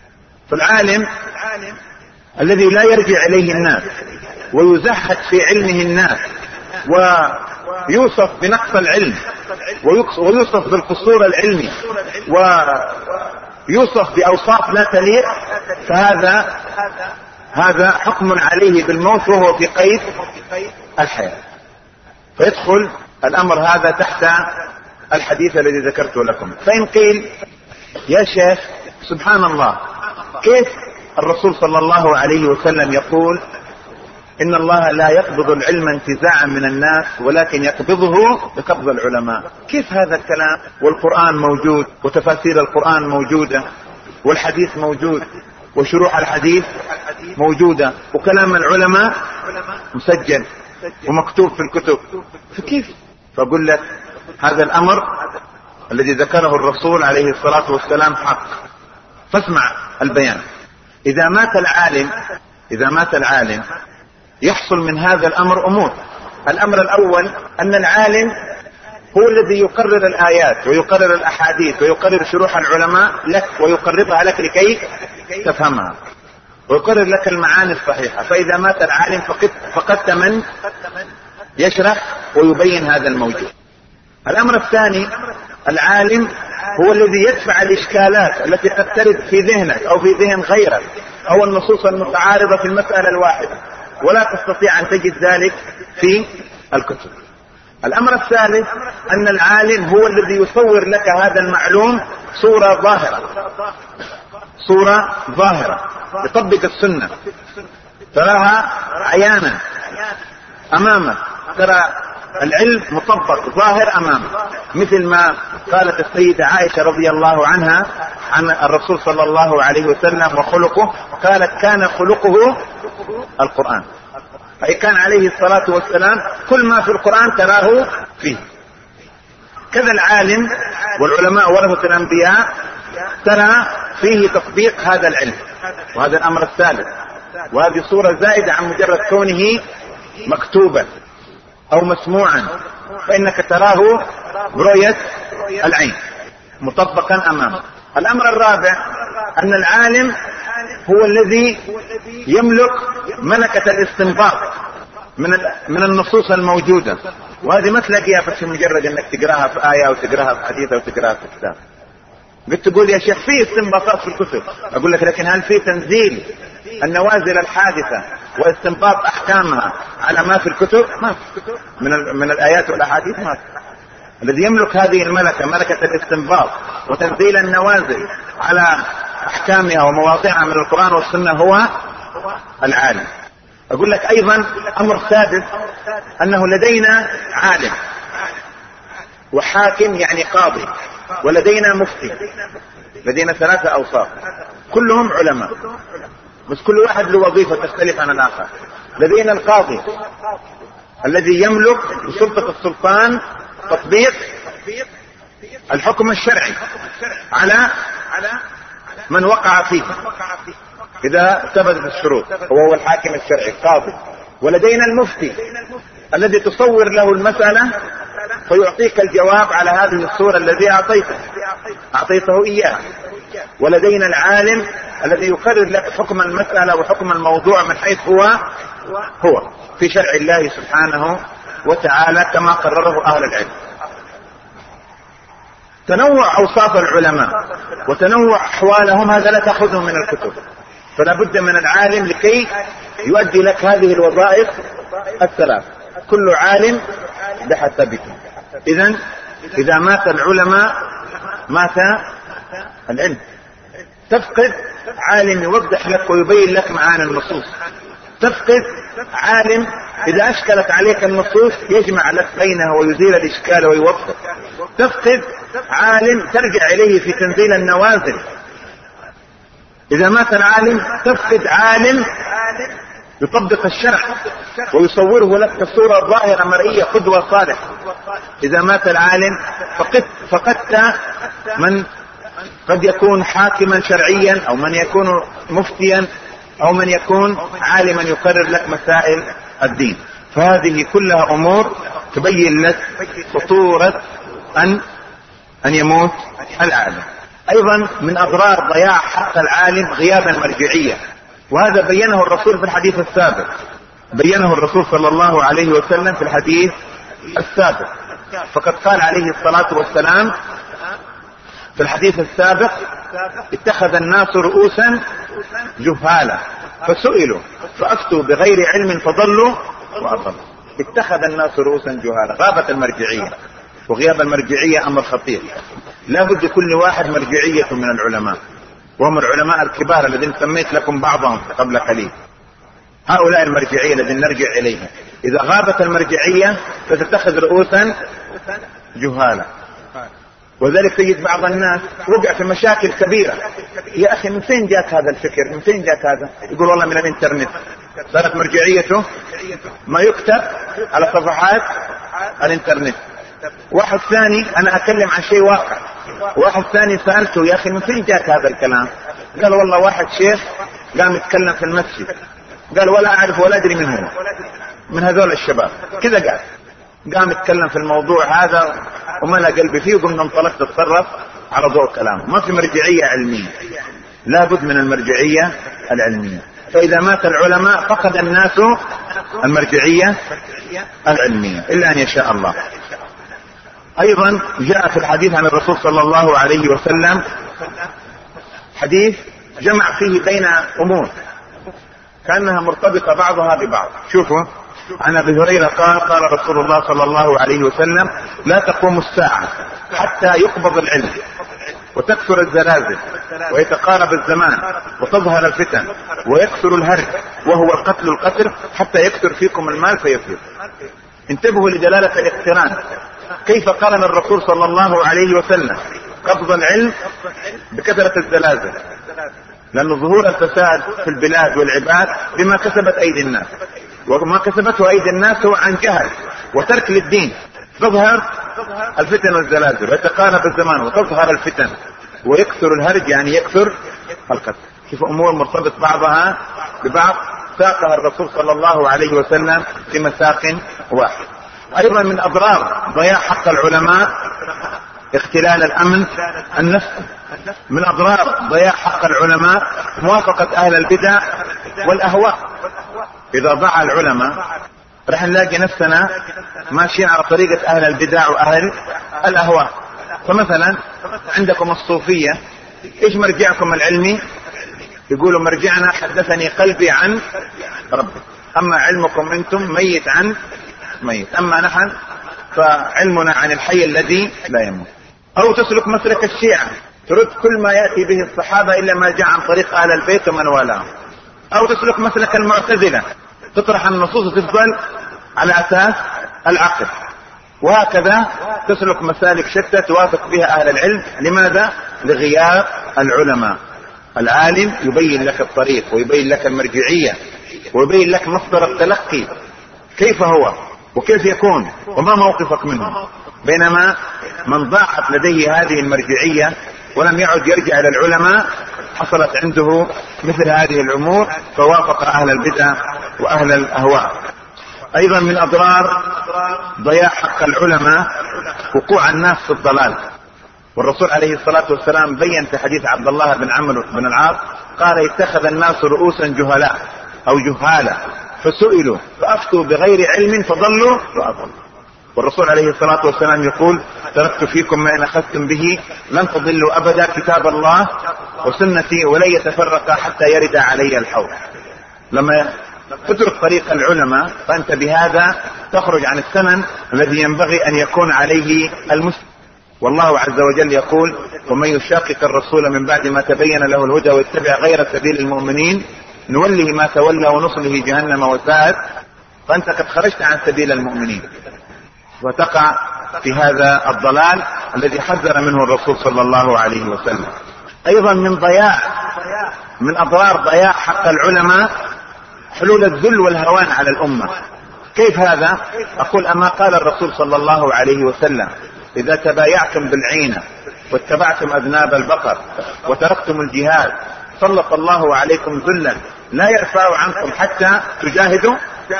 فالعالم الذي لا يرجع إليه الناس ويزهد في علمه الناس ويوصف بنقص العلم ويوصف بالقصور العلمي ويوصف بأوصاف لا تليق، فهذا هذا حكم عليه بالموت وهو في قيد الحياة، فيدخل الأمر هذا تحت الحديث الذي ذكرته لكم. فإن قيل يا شيخ سبحان الله، كيف الرسول صلى الله عليه وسلم يقول إن الله لا يقبض العلم انتزاعا من الناس ولكن يقبضه بقبض العلماء؟ كيف هذا الكلام والقرآن موجود وتفاسير القرآن موجودة والحديث موجود وشروح الحديث موجودة وكلام العلماء مسجل ومكتوب في الكتب، فكيف؟ فأقول لك هذا الأمر الذي ذكره الرسول عليه الصلاة والسلام حق، فاسمع البيان. إذا مات العالم إذا مات العالم يحصل من هذا الأمر أمور. الأمر الأول أن العالم هو الذي يقرر الآيات ويقرر الأحاديث ويقرر شروح العلماء لك ويقررها لك لكي تفهمها ويقرر لك المعاني الصحيحة. فإذا مات العالم فقدت من يشرح ويبين هذا الموجود. الأمر الثاني، العالم هو الذي يدفع الإشكالات التي قد ترد في ذهنك أو في ذهن غيرك أو النصوص المتعارضة في المسألة الواحدة، ولا تستطيع أن تجد ذلك في الكتب. الأمر الثالث أن العالم هو الذي يصور لك هذا المعلوم صورة ظاهرة صورة ظاهرة يطبق السنة، تراها عيانا أمامك، ترى العلم مطبق ظاهر أمامك، مثل ما قالت السيدة عائشة رضي الله عنها عن الرسول صلى الله عليه وسلم وخلقه، قالت كان خلقه القرآن، أي كان عليه الصلاة والسلام كل ما في القرآن تراه فيه. كذا العالم والعلماء ورثة الأنبياء ترى فيه تطبيق هذا العلم، وهذا الأمر الثالث. وهذه صورة زائدة عن مجرد كونه مكتوبا أو مسموعا، فإنك تراه برؤية العين مطبقا أمامك. الأمر الرابع أن العالم هو الذي يملك ملكة الاستنباط من من النصوص الموجودة، وهذه ما تلاقيها في مجرد انك تقراها في آية او تقراها في حديث او تقراها في كتاب. قلت تقول يا شيخ في استنباطات في الكتب، اقول لك لكن هل في تنزيل النوازل الحادثة واستنباط احكامها على ما في الكتب؟ ما في من من الايات والاحاديث ما في. الذي يملك هذه الملكة، ملكة الاستنباط وتنزيل النوازل على احكامها ومواضعها من القرآن والسنة هو العالم. اقول لك ايضا امر سادس، انه لدينا عالم وحاكم يعني قاضي، ولدينا مفتي، لدينا ثلاثة اوصاف كلهم علماء، بس كل واحد له وظيفة تختلف عن الاخر. لدينا القاضي الذي يملك بسلطة السلطان تطبيق الحكم الشرعي على من وقع فيه إذا ثبتت الشروط، وهو الحاكم الشرعي القاضي. ولدينا المفتي الذي تصور له المسألة فيعطيك الجواب على هذه الصورة الذي أعطيته أعطيته إياها. ولدينا العالم الذي يقرر لك حكم المسألة وحكم الموضوع من حيث هو هو في شرع الله سبحانه وتعالى كما قرره أهل العلم. تنوع أوصاف العلماء وتنوع أحوالهم هذا لا تأخذه من الكتب، فلا بد من العالم لكي يؤدي لك هذه الوظائف الثلاث، كل عالم بحسبه. إذن إذا مات العلماء مات العلم. تفقد عالم يوضح لك ويبين لك معاني النصوص، تفقد عالم إذا أشكلت عليك النصوص يجمع لك بينها ويزيل الإشكال ويوفق، تفقد عالم ترجع إليه في تنزيل النوازل. إذا مات العالم تفقد عالم يطبق الشرع ويصوره لك كصورة ظاهرة مرئية قدوة صالحة. إذا مات العالم فقدت فقدت من قد يكون حاكما شرعيا أو من يكون مفتيا أو من يكون عالما يقرر لك مسائل الدين. فهذه كلها أمور تبين لك خطورة أن أن يموت العالم. أيضا من أضرار ضياع حق العالم غياب المرجعية، وهذا بينه الرسول في الحديث السابق، بينه الرسول صلى الله عليه وسلم في الحديث السابق. فقد قال عليه الصلاة والسلام في الحديث السابق: اتخذ الناس رؤوسا جهالا فسئلوا فأفتوا بغير علم فضلوا وأضلوا. اتخذ الناس رؤوسا جهالا. غابت المرجعية، وغياب المرجعية أمر خطير. لا بد كل واحد مرجعية من العلماء، وهم العلماء الكبار الذين سميت لكم بعضهم قبل قليل. هؤلاء المرجعية الذين نرجع إليها. إذا غابت المرجعية فتتخذ رؤوسا جهالا. وذلك تجد بعض الناس وقع في مشاكل كبيرة. يا أخي من فين جاك هذا الفكر؟ من فين جاك هذا؟ يقول والله من الانترنت. صارت مرجعيته ما يكتب على صفحات الانترنت. واحد ثاني أنا أكلم عن شيء واقع، واحد ثاني سألته يا أخي من فين جاك هذا الكلام؟ قال والله واحد شيخ قام يتكلم في المسجد، قال ولا أعرف ولا أدري من هو، من هذول الشباب كذا قال، قام يتكلم في الموضوع هذا وملا قلبي فيه، وقمنا انطلقت اتصرف على ضوء كلامه. ما في مرجعية علمية، لابد من المرجعية العلمية. فإذا مات العلماء فقد الناس المرجعية العلمية إلا أن يشاء الله. أيضا جاء في الحديث عن الرسول صلى الله عليه وسلم حديث جمع فيه بين أمور كأنها مرتبطة بعضها ببعض. شوفوا، عن ابي هريره قال قال رسول الله صلى الله عليه وسلم لا تقوم الساعة حتى يقبض العلم وتكثر الزلازل ويتقارب الزمان وتظهر الفتن ويكثر الهرج وهو القتل القتل حتى يكثر فيكم المال فيفيض. انتبهوا لدلالة الاقتران. كيف قارن الرسول صلى الله عليه وسلم قبض العلم بكثرة الزلازل؟ لأن ظهور الفساد في البلاد والعباد بما كسبت أيدي الناس، وما كسبته أيدي الناس هو عن جهل وترك للدين. تظهر الفتن والزلازل ويتقارب الزمان وتظهر الفتن ويكثر الهرج يعني يكثر القتل. كيف أمور مرتبط بعضها ببعض ساقها الرسول صلى الله عليه وسلم في مساق واحد. أيضا من أضرار ضياع حق العلماء اختلال الأمن النفسي. من أضرار ضياع حق العلماء موافقة أهل البدع والأهواء. إذا ضاع العلماء رح نلاقي نفسنا ماشيين على طريقة أهل البدع وأهل الأهواء. فمثلا عندكم الصوفية، إيش مرجعكم العلمي؟ يقولوا مرجعنا حدثني قلبي عن ربي، أما علمكم أنتم ميت عن ميت، أما نحن فعلمنا عن الحي الذي لا يموت. أو تسلك مسلك الشيعة، ترد كل ما يأتي به الصحابة إلا ما جاء عن طريق أهل البيت ومن والاهم. أو تسلك مسلك المعتزلة، تطرح النصوص وتفضل على أساس العقل. وهكذا تسلك مسالك شتى توافق بها أهل العلم. لماذا؟ لغياب العلماء. العالم يبين لك الطريق ويبين لك المرجعية ويبين لك مصدر التلقي كيف هو وكيف يكون وما موقفك منه. بينما من ضاعت لديه هذه المرجعية ولم يعد يرجع إلى العلماء حصلت عنده مثل هذه الأمور فوافق أهل البدع وأهل الأهواء. أيضا من أضرار ضياع حق العلماء وقوع الناس في الضلال. والرسول عليه الصلاة والسلام بين في حديث عبد الله بن عمرو بن العاص قال اتخذ الناس رؤوسا جهلاء أو جهالا فسئلوا فأفتوا بغير علم فضلوا وأضلوا. والرسول عليه الصلاة والسلام يقول تركت فيكم ما إن أخذتم به لن تضلوا أبدا كتاب الله وسنتي ولن يتفرقا حتى يرد علي الحوض. لما تترك طريق العلماء فأنت بهذا تخرج عن السنن الذي ينبغي أن يكون عليه المسلم. والله عز وجل يقول ومن يشاقق الرسول من بعد ما تبين له الهدى ويتبع غير سبيل المؤمنين نوله ما تولى ونصله جهنم وساءت. فأنت قد خرجت عن سبيل المؤمنين وتقع في هذا الضلال الذي حذر منه الرسول صلى الله عليه وسلم. أيضا من ضياع من أضرار ضياع حق العلماء حلول الذل والهوان على الأمة. كيف هذا؟ أقول أما قال الرسول صلى الله عليه وسلم إذا تبايعتم بالعينة واتبعتم أذناب البقر وتركتم الجهاد سلط الله عليكم ذلا لا يرفع عنكم حتى تجاهدوا.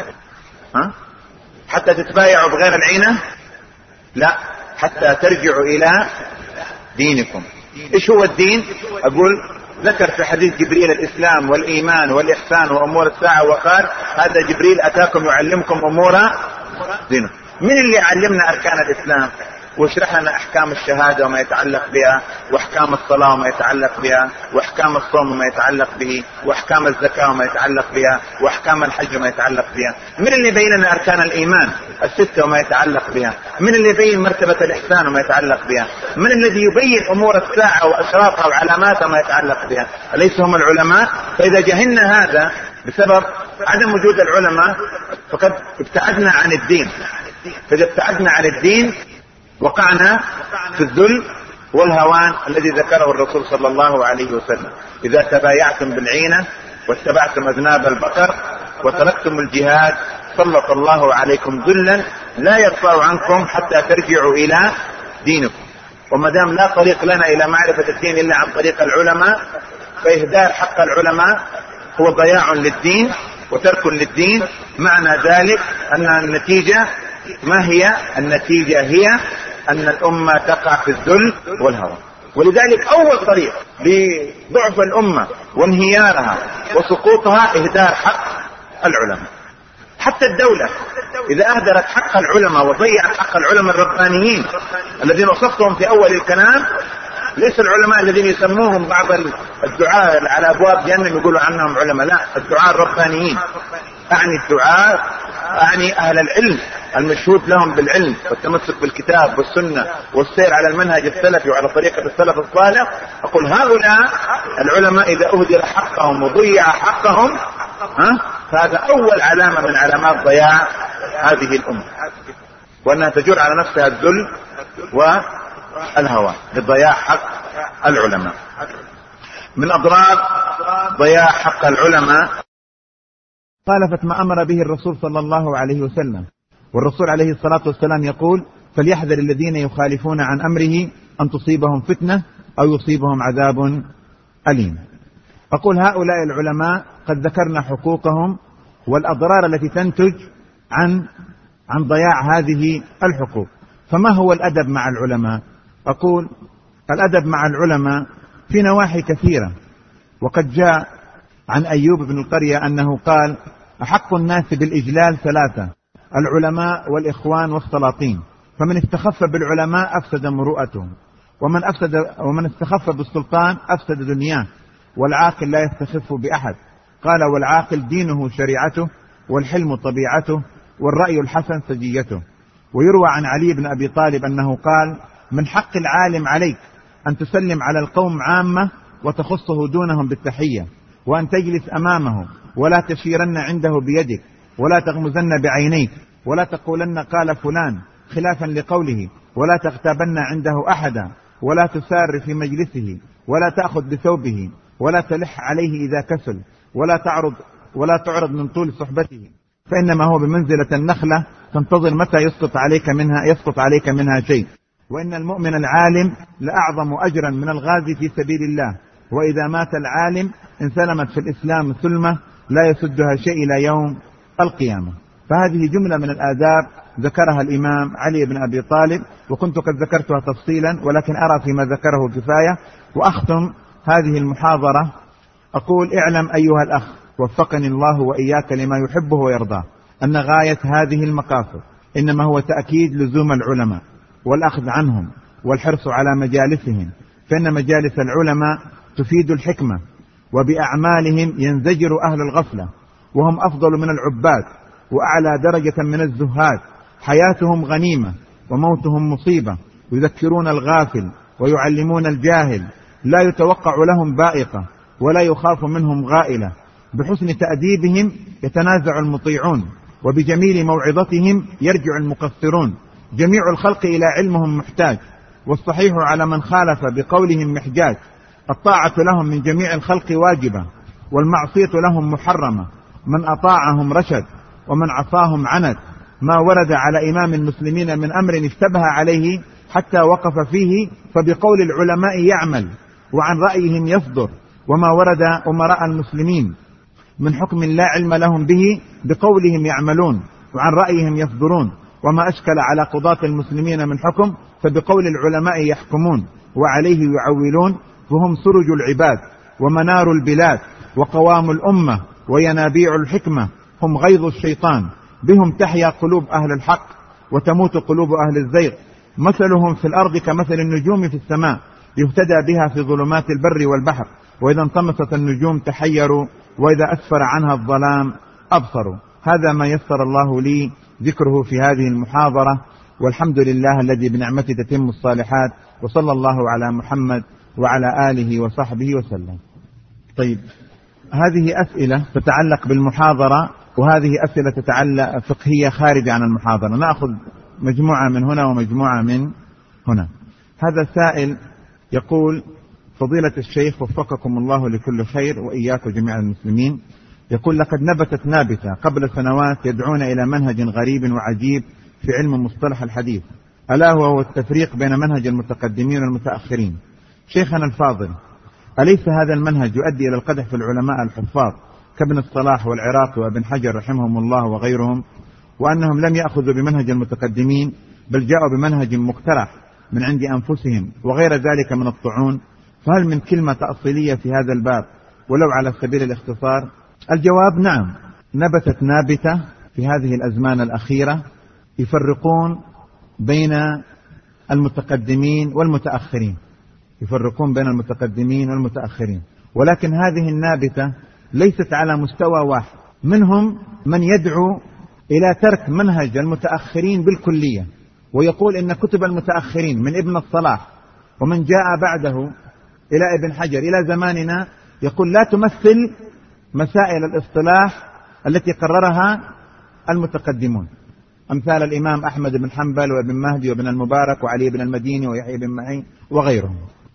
ها؟ حتى تتبايعوا بغير العينة؟ لا، حتى ترجعوا إلى دينكم. إيش هو الدين؟ أقول ذكر في حديث جبريل الإسلام والإيمان والإحسان وأمور الساعة وقال هذا جبريل أتاكم يعلمكم أمور دينكم. من اللي علمنا أركان الإسلام؟ واشرح لنا أحكام الشهادة وما يتعلق بها، وأحكام الصلاة وما يتعلق بها، وأحكام الصوم وما يتعلق به، وأحكام الزكاة وما يتعلق بها، وأحكام الحج وما يتعلق بها. من اللي يبين لنا أركان الإيمان الستة وما يتعلق بها؟ من اللي يبين مرتبة الإحسان وما يتعلق بها؟ من الذي يبين أمور الساعة وأشراطها وعلاماتها وما يتعلق بها؟ أليس هم العلماء؟ فإذا جهلنا هذا بسبب عدم وجود العلماء فقد ابتعدنا عن الدين، فإذا ابتعدنا عن الدين وقعنا في الذل والهوان الذي ذكره الرسول صلى الله عليه وسلم: إذا تبايعتم بالعينة واتبعتم أذناب البقر وتركتم الجهاد سلط الله عليكم ذلا لا يرفع عنكم حتى ترجعوا إلى دينكم. وما دام لا طريق لنا إلى معرفة الدين إلا عن طريق العلماء، فإهدار حق العلماء هو ضياع للدين وترك للدين. معنى ذلك أن النتيجة ما هي؟ النتيجة هي أن الأمة تقع في الذل والهوى. ولذلك أول طريق لضعف الأمة وانهيارها وسقوطها إهدار حق العلماء. حتى الدولة إذا أهدرت حق العلماء وضيعت حق العلماء الربانيين الذين وصفتهم في أول الكلام، ليس العلماء الذين يسموهم بعض الدعاء على أبواب جهنم يقولوا عنهم علماء، لا، الدعاء الربانيين. أعني الدعاء، أعني أهل العلم المشهود لهم بالعلم والتمسك بالكتاب والسنة والسير على المنهج السلفي وعلى طريقة السلف الصالح. أقول هؤلاء العلماء إذا أهدر حقهم وضيع حقهم، ها، فهذا أول علامة من علامات ضياع هذه الأمة، وأنها تجر على نفسها الذل والهوى لضياع حق العلماء. من أضرار ضياع حق العلماء خالفت ما أمر به الرسول صلى الله عليه وسلم، والرسول عليه الصلاة والسلام يقول: فليحذر الذين يخالفون عن أمره أن تصيبهم فتنة أو يصيبهم عذاب أليم. أقول هؤلاء العلماء قد ذكرنا حقوقهم والأضرار التي تنتج عن عن ضياع هذه الحقوق. فما هو الأدب مع العلماء؟ أقول الأدب مع العلماء في نواحي كثيرة، وقد جاء عن أيوب بن القرية أنه قال: أحق الناس بالإجلال ثلاثة: العلماء والإخوان والسلاطين، فمن استخف بالعلماء أفسد مروءته، ومن أفسد ومن استخف بالسلطان أفسد دنياه، والعاقل لا يستخف بأحد. قال: والعاقل دينه شريعته، والحلم طبيعته، والرأي الحسن سجيته. ويروى عن علي بن أبي طالب أنه قال: من حق العالم عليك أن تسلم على القوم عامة وتخصه دونهم بالتحية، وأن تجلس أمامه ولا تشيرن عنده بيدك، ولا تغمزن بعينيك، ولا تقولن قال فلان خلافا لقوله، ولا تغتابن عنده أحدا، ولا تسار في مجلسه، ولا تأخذ بثوبه، ولا تلح عليه إذا كسل، ولا تعرض ولا تعرض من طول صحبته، فإنما هو بمنزلة النخلة تنتظر متى يسقط عليك منها يسقط عليك منها شيء. وإن المؤمن العالم لأعظم أجرا من الغازي في سبيل الله، وإذا مات العالم انسلمت في الإسلام سلمة لا يسدها شيء إلى يوم القيامة. فهذه جملة من الآداب ذكرها الإمام علي بن أبي طالب، وكنت قد ذكرتها تفصيلا، ولكن أرى فيما ذكره كفاية. وأختم هذه المحاضرة أقول: اعلم أيها الأخ وفقني الله وإياك لما يحبه ويرضاه أن غاية هذه المقاصد إنما هو تأكيد لزوم العلماء والأخذ عنهم والحرص على مجالسهم، فإن مجالس العلماء تفيد الحكمة، وبأعمالهم ينزجر أهل الغفلة، وهم أفضل من العباد وأعلى درجة من الزهاد. حياتهم غنيمة وموتهم مصيبة، يذكرون الغافل ويعلمون الجاهل، لا يتوقع لهم بائقة ولا يخاف منهم غائلة. بحسن تأديبهم يتنازع المطيعون، وبجميل موعظتهم يرجع المقصرون. جميع الخلق إلى علمهم محتاج، والصحيح على من خالف بقولهم محجاج. الطاعة لهم من جميع الخلق واجبة، والمعصية لهم محرمة. من أطاعهم رشد، ومن عصاهم عند. ما ورد على إمام المسلمين من أمر اشتبه عليه حتى وقف فيه فبقول العلماء يعمل، وعن رأيهم يصدر. وما ورد أمراء المسلمين من حكم لا علم لهم به بقولهم يعملون، وعن رأيهم يصدرون. وما أشكل على قضاة المسلمين من حكم فبقول العلماء يحكمون، وعليه يعولون. فهم سرج العباد ومنار البلاد وقوام الأمة وينابيع الحكمة. هم غيظ الشيطان، بهم تحيا قلوب أهل الحق وتموت قلوب أهل الزيغ. مثلهم في الأرض كمثل النجوم في السماء يهتدى بها في ظلمات البر والبحر، وإذا انطمست النجوم تحيروا، وإذا أسفر عنها الظلام أبصروا. هذا ما يسر الله لي ذكره في هذه المحاضرة، والحمد لله الذي بنعمته تتم الصالحات، وصلى الله على محمد وعلى آله وصحبه وسلم. طيب، هذه أسئلة تتعلق بالمحاضرة، وهذه أسئلة تتعلق فقهية خارجة عن المحاضرة. نأخذ مجموعة من هنا ومجموعة من هنا. هذا سائل يقول: فضيلة الشيخ وفقكم الله لكل خير وإياكم جميع المسلمين، يقول: لقد نبتت نابتة قبل سنوات يدعون إلى منهج غريب وعجيب في علم مصطلح الحديث، ألا وهو التفريق بين منهج المتقدمين والمتأخرين. شيخنا الفاضل، أليس هذا المنهج يؤدي إلى القدح في العلماء الحفاظ كابن الصلاح والعراقي وابن حجر رحمهم الله وغيرهم، وأنهم لم يأخذوا بمنهج المتقدمين بل جاءوا بمنهج مقترح من عند أنفسهم وغير ذلك من الطعون؟ فهل من كلمة تأصيلية في هذا الباب ولو على سبيل الاختصار؟ الجواب: نعم، نبتت نابتة في هذه الأزمان الأخيرة يفرقون بين المتقدمين والمتأخرين، يفرقون بين المتقدمين والمتأخرين، ولكن هذه النابتة ليست على مستوى واحد. منهم من يدعو إلى ترك منهج المتأخرين بالكلية، ويقول إن كتب المتأخرين من ابن الصلاح ومن جاء بعده إلى ابن حجر إلى زماننا يقول لا تمثل مسائل الاصطلاح التي قررها المتقدمون، أمثال الإمام أحمد بن حنبل وابن مهدي وابن المبارك وعلي بن المديني ويحيى بن معين وغيرهم.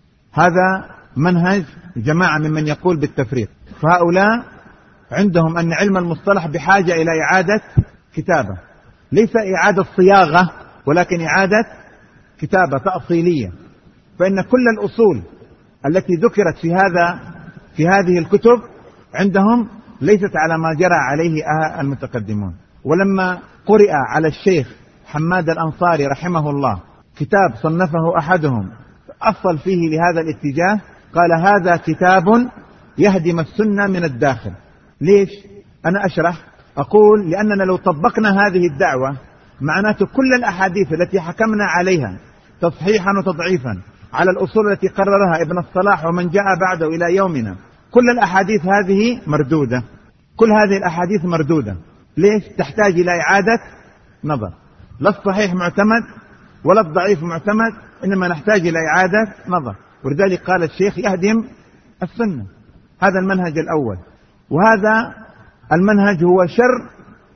هذا منهج جماعة ممن يقول بالتفريق. فهؤلاء عندهم أن علم المصطلح بحاجة إلى إعادة كتابة، ليس إعادة صياغة ولكن إعادة كتابة تأصيلية، فإن كل الأصول التي ذكرت في هذا في هذه الكتب عندهم ليست على ما جرى عليه المتقدمون. ولما قرئ على الشيخ حماد الأنصاري رحمه الله كتاب صنفه أحدهم أصل فيه لهذا الاتجاه، قال: هذا كتاب يهدم السنة من الداخل. ليش؟ أنا أشرح، أقول: لأننا لو طبقنا هذه الدعوة معناته كل الأحاديث التي حكمنا عليها تصحيحا وتضعيفا على الأصول التي قررها ابن الصلاح ومن جاء بعده إلى يومنا، كل الأحاديث هذه مردودة، كل هذه الأحاديث مردودة. ليش؟ تحتاج إلى إعادة نظر، لا الصحيح معتمد ولا الضعيف معتمد، إنما نحتاج إلى إعادة نظر. ولذلك قال الشيخ: يهدم السنة. هذا المنهج الأول، وهذا المنهج هو شر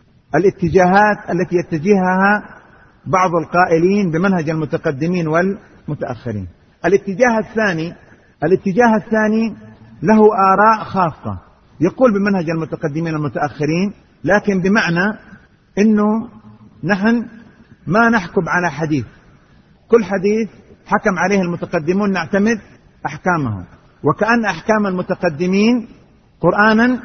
الاتجاهات التي يتجهها بعض القائلين بمنهج المتقدمين والمتأخرين. الاتجاه الثاني الاتجاه الثاني له آراء خاصة، يقول بمنهج المتقدمين والمتأخرين، لكن بمعنى أنه نحن ما نحكم على حديث، كل حديث حكم عليه المتقدمون نعتمد أحكامه، وكأن أحكام المتقدمين قرآنا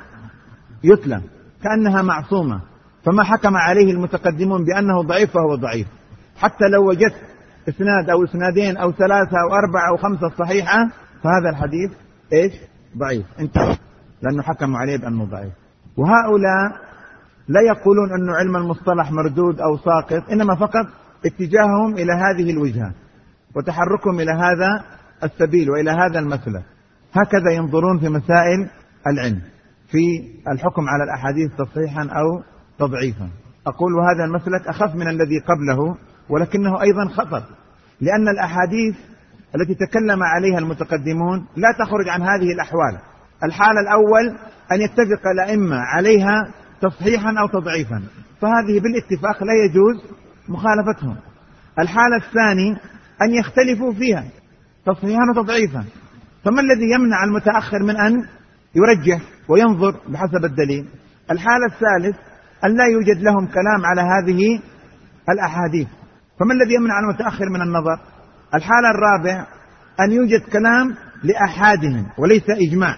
يتلى كأنها معصومة، فما حكم عليه المتقدمون بأنه ضعيف فهو ضعيف، حتى لو وجدت إسناد أو إسنادين أو ثلاثة أو أربعة أو خمسة صحيحة فهذا الحديث إيش؟ ضعيف، انتهى، لأنه حكم عليه بأنه ضعيف. وهؤلاء لا يقولون أن علم المصطلح مردود أو ساقط، إنما فقط اتجاههم إلى هذه الوجهة وتحركهم إلى هذا السبيل وإلى هذا المسلك. هكذا ينظرون في مسائل العلم في الحكم على الأحاديث تصحيحا أو تضعيفا. أقول وهذا المسلك أخف من الذي قبله، ولكنه أيضا خطر، لأن الأحاديث التي تكلم عليها المتقدمون لا تخرج عن هذه الأحوال. الحالة الأول أن يتفق الأئمة عليها تصحيحا أو تضعيفا، فهذه بالاتفاق لا يجوز مخالفتهم. الحالة الثاني أن يختلفوا فيها تصحيحا وتضعيفا، فما الذي يمنع المتأخر من أن يرجح وينظر بحسب الدليل؟ الحالة الثالث أن لا يوجد لهم كلام على هذه الأحاديث، فما الذي يمنع المتأخر من النظر؟ الحالة الرابعة أن يوجد كلام لأحادهم وليس إجماع،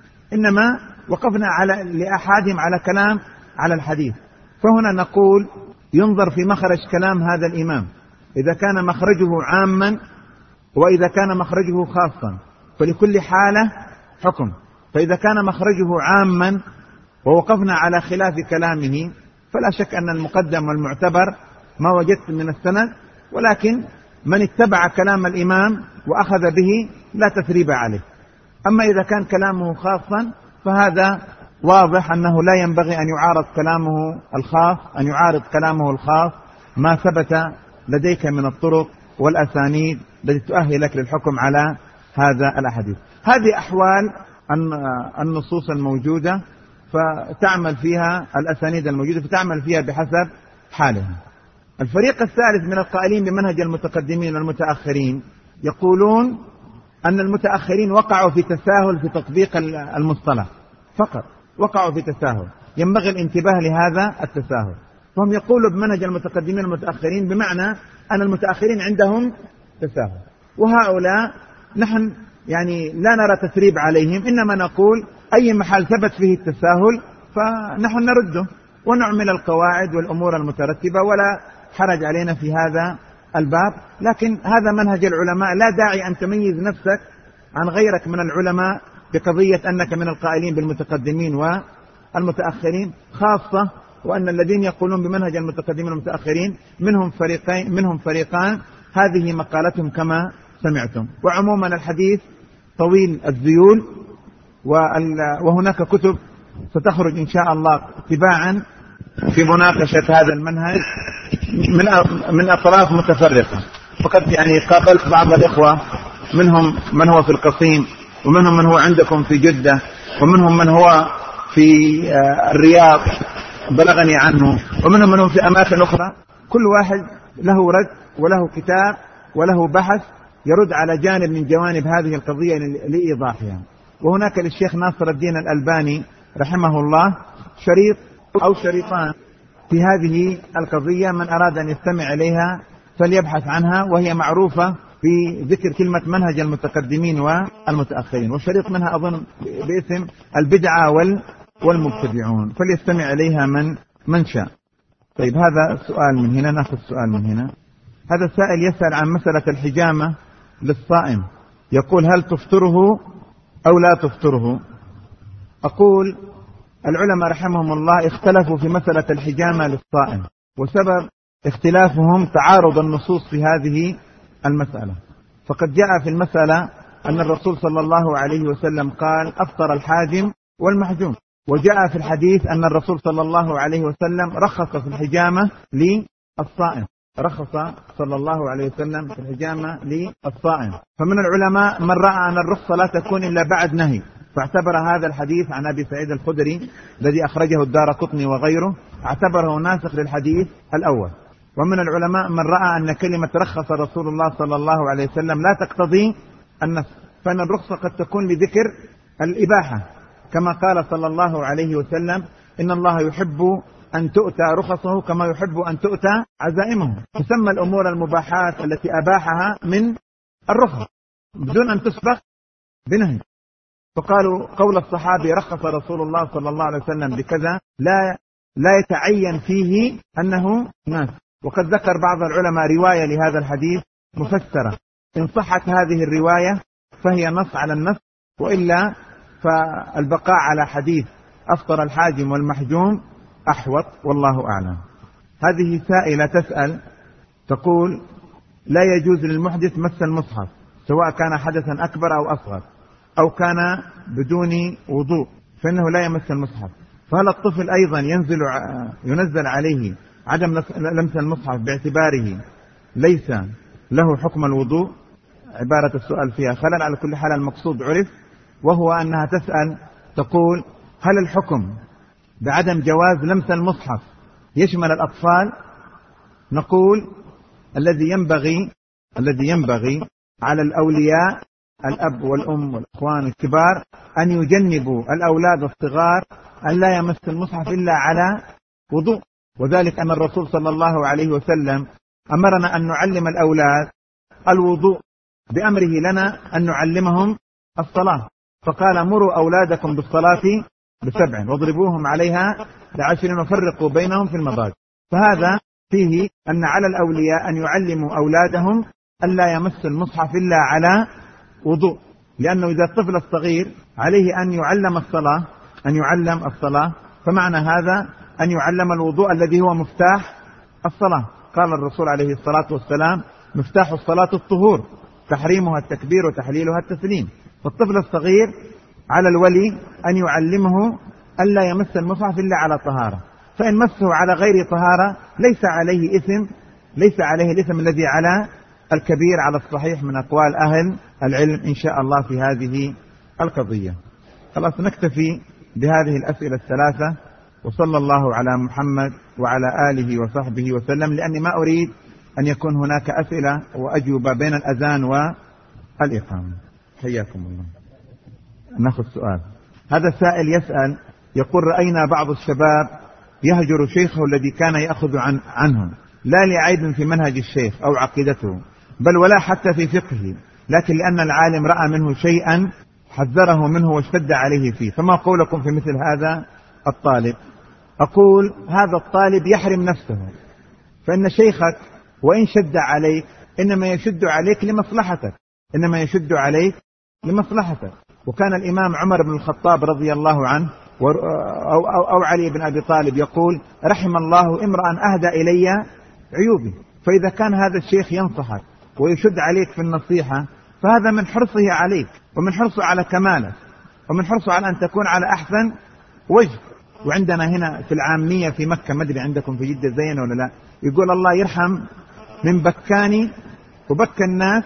إنما وقفنا على لأحادهم على كلام على الحديث. فهنا نقول ينظر في مخرج كلام هذا الإمام، إذا كان مخرجه عاما وإذا كان مخرجه خاصا، فلكل حالة حكم. فإذا كان مخرجه عاما ووقفنا على خلاف كلامه فلا شك أن المقدم والمعتبر ما وجدت من السند، ولكن من اتبع كلام الإمام وأخذ به لا تثريب عليه. أما إذا كان كلامه خاصا فهذا واضح أنه لا ينبغي أن يعارض كلامه الخاص أن يعارض كلامه الخاص ما ثبت لديك من الطرق والأسانيد التي تؤهلك للحكم على هذا الأحاديث. هذه أحوال النصوص الموجودة فتعمل فيها الأسانيد الموجودة فتعمل فيها بحسب حالها. الفريق الثالث من القائلين بمنهج المتقدمين والمتأخرين يقولون أن المتأخرين وقعوا في تساهل في تطبيق المصطلح فقط، وقعوا في تساهل، ينبغي الانتباه لهذا التساهل. فهم يقولوا بمنهج المتقدمين والمتأخرين بمعنى أن المتأخرين عندهم تساهل، وهؤلاء نحن يعني لا نرى تثريب عليهم، إنما نقول أي محل ثبت فيه التساهل فنحن نرده ونعمل القواعد والأمور المترتبة ولا حرج علينا في هذا الباب. لكن هذا منهج العلماء، لا داعي أن تميز نفسك عن غيرك من العلماء بقضية أنك من القائلين بالمتقدمين والمتأخرين، خاصة وأن الذين يقولون بمنهج المتقدمين والمتأخرين منهم فريقين منهم فريقان هذه مقالتهم كما سمعتم. وعموما الحديث طويل الذيول، وهناك كتب ستخرج إن شاء الله تباعا في مناقشة هذا المنهج من من أطراف متفرقة. فقد يعني قابلت بعض الإخوة منهم من هو في القصيم، ومنهم من هو عندكم في جدة، ومنهم من هو في الرياض بلغني عنه، ومنهم من هو في أماكن أخرى، كل واحد له رد وله كتاب وله بحث يرد على جانب من جوانب هذه القضية لإيضاحها. وهناك للشيخ ناصر الدين الألباني رحمه الله شريط أو شريطان في هذه القضية، من أراد أن يستمع إليها فليبحث عنها، وهي معروفة في ذكر كلمة منهج المتقدمين والمتأخرين، والشريط منها أظن باسم البدعة والمبتدعون، فليستمع إليها من من شاء. طيب هذا سؤال من هنا، نأخذ سؤال من هنا. هذا السائل يسأل عن مسألة الحجامة للصائم، يقول هل تفطره أو لا تفطره؟ أقول العلماء رحمهم الله اختلفوا في مسألة الحجامة للصائم، وسبب اختلافهم تعارض النصوص في هذه المسألة. فقد جاء في المسألة أن الرسول صلى الله عليه وسلم قال أفطر الحاجم والمحجوم، وجاء في الحديث أن الرسول صلى الله عليه وسلم رخص في الحجامة للصائم، رخص صلى الله عليه وسلم في الحجامة للصائم. فمن العلماء من رأى أن الرخصة لا تكون إلا بعد نهي، فاعتبر هذا الحديث عن أبي سعيد الخدري الذي أخرجه الدارقطني وغيره، اعتبره ناسخ للحديث الأول. ومن العلماء من رأى أن كلمة رخص رسول الله صلى الله عليه وسلم لا تقتضي النسخ، فإن الرخصة قد تكون لذكر الإباحة، كما قال صلى الله عليه وسلم إن الله يحب أن تؤتى رخصه كما يحب أن تؤتى عزائمه، تسمى الأمور المباحات التي أباحها من الرخص بدون أن تسبق بنهي. فقالوا قول الصحابي رخص رسول الله صلى الله عليه وسلم بكذا لا لا يتعين فيه أنه ناس. وقد ذكر بعض العلماء رواية لهذا الحديث مفسرة، إن صحت هذه الرواية فهي نص على النص، وإلا فالبقاء على حديث أفطر الحاجم والمحجوم أحوط، والله أعلم. هذه سائلة تسأل تقول لا يجوز للمحدث مس المصحف سواء كان حدثا أكبر أو أصغر أو كان بدون وضوء، فإنه لا يمس المصحف، فهل الطفل أيضا ينزل ينزل عليه عدم لمس المصحف باعتباره ليس له حكم الوضوء؟ عبارة السؤال فيها خلل. على كل حال المقصود عرف، وهو أنها تسأل تقول هل الحكم بعدم جواز لمس المصحف يشمل الأطفال؟ نقول الذي ينبغي الذي ينبغي على الأولياء الأب والأم والأخوان الكبار أن يجنبوا الأولاد الصغار أن لا يمس المصحف إلا على وضوء، وذلك أن الرسول صلى الله عليه وسلم أمرنا أن نعلم الأولاد الوضوء بأمره لنا أن نعلمهم الصلاة، فقال مروا أولادكم بالصلاة بسبع واضربوهم عليها بعشر وفرقوا بينهم في المضاجع. فهذا فيه أن على الأولياء أن يعلموا أولادهم أن لا يمس المصحف إلا على وضوء، لأنه إذا الطفل الصغير عليه أن يعلم الصلاة أن يعلم الصلاة فمعنى هذا أن يعلم الوضوء الذي هو مفتاح الصلاة. قال الرسول عليه الصلاة والسلام مفتاح الصلاة الطهور، تحريمها التكبير وتحليلها التسليم. فالطفل الصغير على الولي أن يعلمه ألا يمس المصحف إلا على طهارة، فإن مسه على غير طهارة ليس عليه إثم، ليس عليه الإثم الذي على الكبير على الصحيح من أقوال أهل العلم إن شاء الله في هذه القضية. خلاص نكتفي بهذه الأسئلة الثلاثة، وصلى الله على محمد وعلى آله وصحبه وسلم، لأني ما أريد أن يكون هناك أسئلة وأجوبة بين الأذان والإقامة. حياكم الله. نأخذ سؤال. هذا السائل يسأل يقول: رأينا بعض الشباب يهجر شيخه الذي كان يأخذ عن عنه، لا لعيب في منهج الشيخ أو عقيدته، بل ولا حتى في فقهه، لكن لأن العالم رأى منه شيئا حذره منه واشتد عليه فيه، فما قولكم في مثل هذا الطالب؟ أقول: هذا الطالب يحرم نفسه، فإن شيخك وإن شد عليك إنما يشد عليك لمصلحتك، إنما يشد عليك لمصلحتك. وكان الإمام عمر بن الخطاب رضي الله عنه أو, أو, أو علي بن أبي طالب يقول: رحم الله امرأ أهدى إلي عيوبي. فإذا كان هذا الشيخ ينصحك ويشد عليك في النصيحة، فهذا من حرصه عليك، ومن حرصه على كمالك، ومن حرصه على أن تكون على أحسن وجه. وعندنا هنا في العامية في مكة، ما أدري عندكم في جدة زين ولا لا، يقول: الله يرحم من بكاني وبكى الناس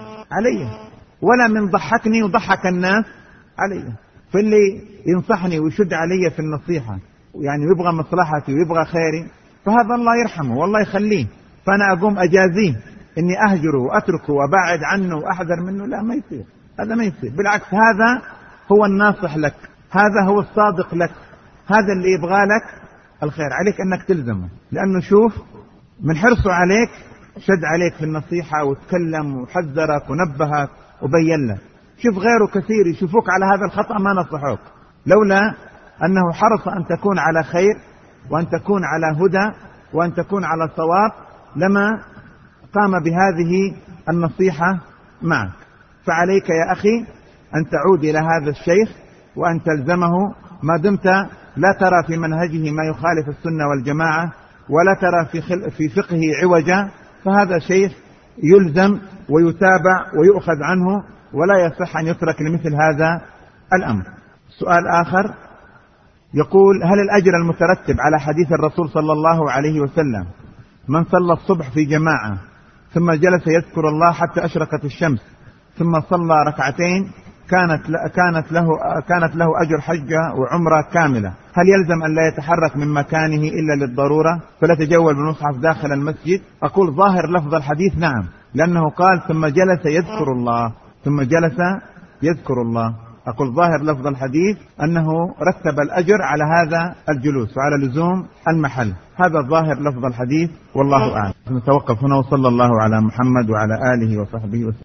علي، ولا من ضحكني وضحك الناس علي. فاللي ينصحني ويشد علي في النصيحة يعني يبغى مصلحتي ويبغى خيري، فهذا الله يرحمه والله يخليه، فأنا أقوم أجازيه إني أهجره وأتركه وأبعد عنه وأحذر منه؟ لا، ما يصير، هذا ما يصير. بالعكس، هذا هو الناصح لك، هذا هو الصادق لك، هذا اللي يبغى لك الخير. عليك أنك تلزمه، لأنه شوف من حرصه عليك شد عليك في النصيحة وتكلم وحذرك ونبهك وبين لك. شوف غيره كثير يشوفوك على هذا الخطأ ما نصحوك، لولا أنه حرص أن تكون على خير وأن تكون على هدى وأن تكون على صواب لما قام بهذه النصيحة معك. فعليك يا أخي أن تعود إلى هذا الشيخ وأن تلزمه ما دمت لا ترى في منهجه ما يخالف السنة والجماعة، ولا ترى في, خل... في فقهه عوجا، فهذا شيخ يلزم ويتابع ويؤخذ عنه، ولا يصح أن يترك لمثل هذا الأمر. سؤال آخر يقول: هل الأجر المترتب على حديث الرسول صلى الله عليه وسلم من صلى الصبح في جماعة ثم جلس يذكر الله حتى أشرقت الشمس ثم صلى ركعتين كانت كانت له كانت له أجر حجة وعمرة كاملة، هل يلزم أن لا يتحرك من مكانه إلا للضرورة فلا يتجول بالمصحف داخل المسجد؟ أقول: ظاهر لفظ الحديث نعم، لأنه قال ثم جلس يذكر الله، ثم جلس يذكر الله. أقول: ظاهر لفظ الحديث أنه رتب الأجر على هذا الجلوس وعلى لزوم المحل، هذا ظاهر لفظ الحديث والله أعلم. نتوقف هنا، وصلى الله على محمد وعلى آله وصحبه وسلم.